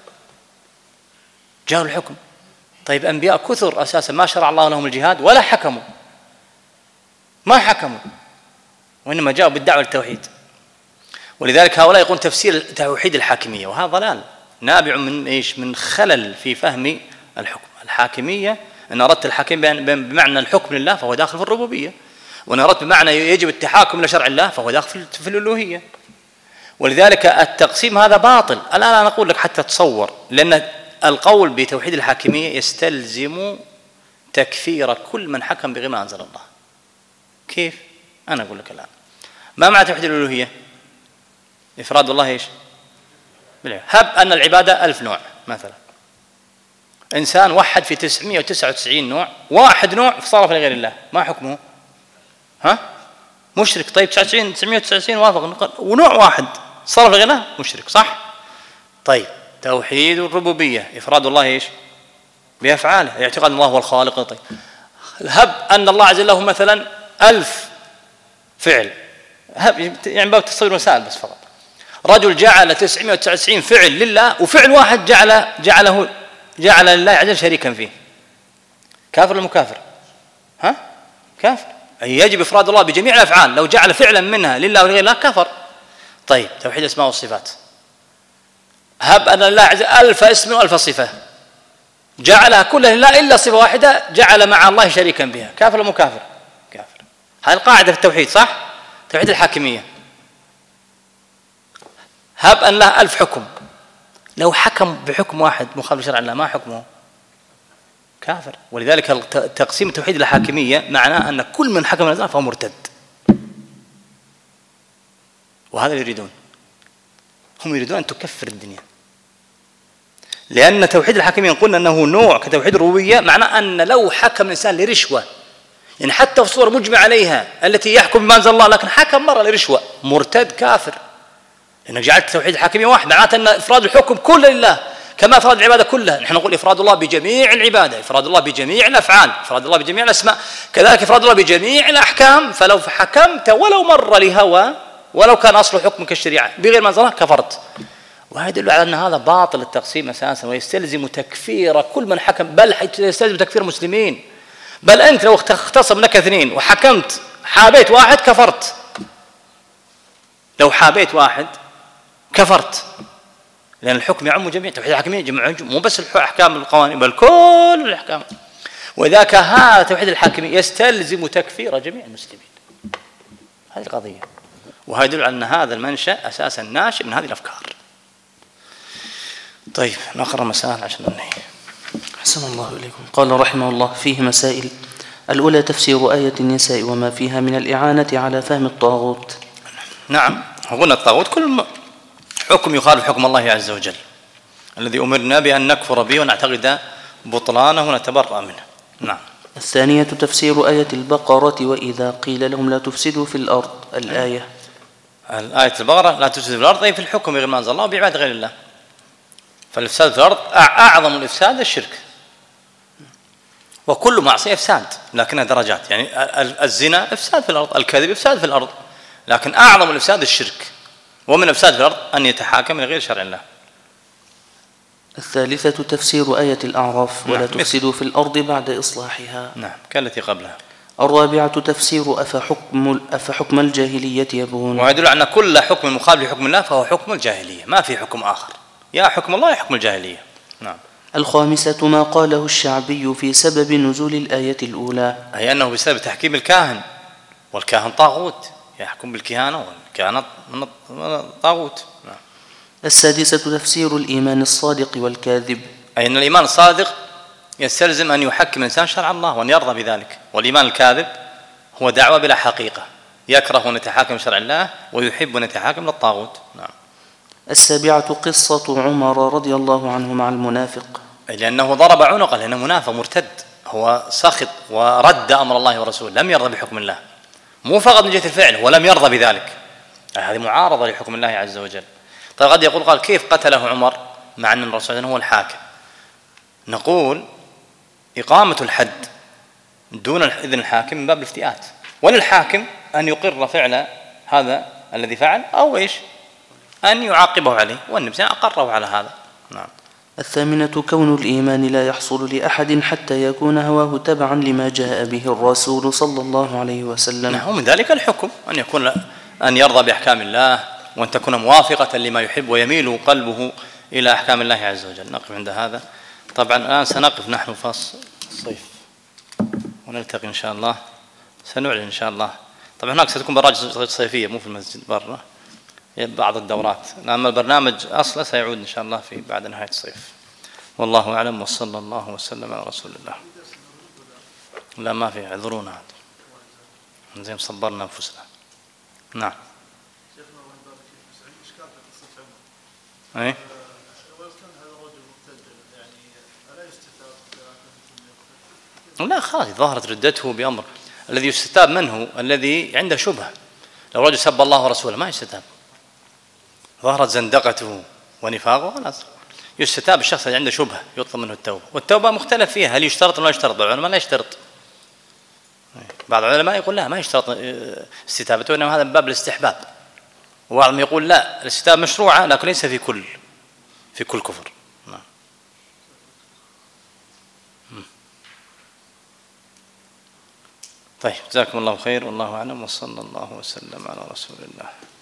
جاءوا للحكم. طيب أنبياء كثر أساسا ما شرع الله لهم الجهاد ولا حكموا، ما حكموا، وإنما جاءوا بالدعوة للتوحيد. ولذلك هؤلاء يقولون تفسير توحيد الحاكمية، وهذا ضلال نابع من إيش؟ من خلل في فهم الحكم. الحاكمية أن أردت الحاكم بمعنى الحكم لله فهو داخل في الربوبية، وأن أردت بمعنى يجب التحاكم لشرع الله فهو داخل في الألوهية. ولذلك التقسيم هذا باطل. الآن أنا أقول لك حتى تصور، لأن القول بتوحيد الحاكمية يستلزم تكفير كل من حكم بغير ما أنزل الله. كيف؟ أنا أقول لك الآن. ما معنى توحيد الألوهية؟ إفراد الله إيش؟ هب أن العبادة ألف نوع مثلا، إنسان وحد في تسعمائة وتسعة وتسعين نوع، واحد نوع صرف لغير الله، ما حكمه؟ ها؟ مشرك. طيب تسعمائة وتسعة وتسعين وافق، ونوع واحد صرف لغير الله مشرك، صح؟ طيب توحيد الربوبية، إفراد الله إيش؟ بأفعاله، اعتقاد الله هو الخالق. طيب هب أن الله عز وجل له مثلا ألف فعل، هب يعني باب تصوير وسائل بس فقط، رجل جعل تسعمائة وتسعة وتسعين فعل لله وفعل واحد جعل جعله جعل لله عز وجل شريكا فيه، كافر ولا مكافر؟ ها؟ كافر. أي يجب إفراد الله بجميع الأفعال، لو جعل فعلا منها لله ولغير الله كفر. طيب توحيد الأسماء والصفات، هب أن الله عز وجل ألف اسم وألف صفة، جعلها كلها لله إلا صفة واحدة جعل مع الله شريكا بها، كافر ولا مكافر؟ كافر. هذه القاعدة في التوحيد، صح؟ توحيد الحاكمية. هب أن له ألف حكم، لو حكم بحكم واحد مخالف شرع الله ما حكمه؟ كافر. ولذلك تقسيم توحيد الحاكمية معناه أن كل من حكم الإسلام فهو مرتد، وهذا اللي يريدون، هم يريدون أن تكفر الدنيا، لأن توحيد الحاكمية قلنا أنه نوع كتوحيد الربوبية، معناه أن لو حكم الإنسان لرشوة، يعني حتى في الصورة مجمع عليها التي يحكم بما أنزل الله، لكن حكم مرة لرشوة، مرتد كافر، لأنك جعلت توحيد الحاكمية واحد، معناته أن إفراد الحكم كله لله كما إفراد العبادة كلها. نحن نقول إفراد الله بجميع العبادة، إفراد الله بجميع الأفعال، إفراد الله بجميع الأسماء، كذلك إفراد الله بجميع الأحكام. فلو حكمت ولو مرة لهوى، ولو كان أصل حكم كالشريعة بغير ما أنزل الله، كفرت. وهذا يدل على أن هذا باطل التقسيم أساسا، ويستلزم تكفير كل من حكم، بل يستلزم تكفير المسلمين. بل أنت لو اختصم لك اثنين وحكمت حابيت واحد كفرت، لو حابيت واحد كفرت، لأن الحكم يعم جميع، توحيد الحاكمية جمع مو بس الأحكام القوانين بل كل الأحكام، وذاك هذا توحيد الحاكمية يستلزم تكفير جميع المسلمين. هذه القضية، وهذا يدل على أن هذا المنشأ أساسا ناشئ من هذه الأفكار. طيب نقرأ مسائل عشان ننهي. أحسن الله إليكم. قال رحمه الله: فيه مسائل. الأولى تفسير آية النساء وما فيها من الإعانة على فهم الطاغوت. نعم، قلنا الطاغوت كل حكم يخالف حكم الله عز وجل الذي أمرنا بأن نكفر به ونعتقد بطلانه ونتبرأ منه. نعم. الثانية تفسير آية البقرة: وإذا قيل لهم لا تفسدوا في الأرض. الآية الآية البقرة لا تفسدوا في الأرض، أي في الحكم غير ما أنزل الله وبعبادة غير الله. فالإفساد في الأرض أعظم الإفساد الشرك، وكل معصية إفساد لكنها درجات، يعني الزنا إفساد في الأرض، الكذب إفساد في الأرض، لكن أعظم الإفساد الشرك، ومن الإفساد في الأرض أن يتحاكم لغير شرع الله. الثالثة تفسير آية الأعراف: ولا تفسدوا في الأرض بعد إصلاحها. نعم، كالتي قبلها. الرابعة تفسير أفحكم, أفحكم الجاهلية يبغون. ويدل على أن كل حكم مخالف لحكم الله فهو حكم الجاهلية، ما في حكم آخر، يا حكم الله يا حكم الجاهلية. نعم. الخامسة ما قاله الشعبي في سبب نزول الآية الأولى، أي أنه بسبب تحكيم الكاهن، والكاهن طاغوت يحكم بالكهانة، والكهانة طاغوت. نعم. السادسة تفسير الإيمان الصادق والكاذب، أي أن الإيمان الصادق يستلزم أن يحكم الإنسان شرع الله وأن يرضى بذلك، والإيمان الكاذب هو دعوة بلا حقيقة، يكره أن يتحاكم شرع الله ويحب أن يتحاكم للطاغوت. نعم. السابعة قصة عمر رضي الله عنه مع المنافق، أي لأنه ضرب عنقه، لأنه منافق مرتد، هو سخط ورد أمر الله ورسوله، لم يرضى بحكم الله، مو فقط من جهة الفعل، ولم يرضى بذلك، هذه معارضة لحكم الله عز وجل. طيب قد يقول قال كيف قتله عمر مع أن الرسول هو الحاكم؟ نقول إقامة الحد دون إذن الحاكم من باب الافتئات، وللحاكم أن يقر فعل هذا الذي فعل أو إيش أن يعاقبه عليه، والنبي أقره على هذا. نعم. الثامنة كون الإيمان لا يحصل لأحد حتى يكون هواه تبعا لما جاء به الرسول صلى الله عليه وسلم. نعم. ومن ذلك الحكم أن يكون أن يرضى بأحكام الله، وأن تكون موافقة لما يحب ويميل قلبه إلى أحكام الله عز وجل. نقف عند هذا. طبعا الآن سنقف نحن فصل الصيف ونلتقي إن شاء الله، سنعلن إن شاء الله. طبعا هناك ستكون برامج صيفية مو في المسجد برا بعض الدورات، أما البرنامج أصلا سيعود إن شاء الله في بعد نهاية الصيف. والله أعلم، وصلى الله وسلم على رسول الله. لا ما في، اعذرونا زين صبرنا أنفسنا. نعم. أي لا خلاص ظهرت ردته بأمر. الذي يستتاب منه الذي عنده شبهة. لو رجل سب الله ورسوله ما يستتاب، ظهرت زندقته ونفاقه خلاص يستتاب الشخص اللي عنده شبهة يطلب منه التوبة. والتوبة مختلف فيها، هل يشترط ولا يشترط؟ بعض العلماء لا يشترط، بعض العلماء يقول لا ما يشترط استتابته، إنما هذا من باب الاستحباب، وبعضهم يقول لا الاستتابة مشروعة لكن ليس في كل في كل كفر. طيب جزاكم الله خير، والله أعلم، وصلى الله وسلم على رسول الله.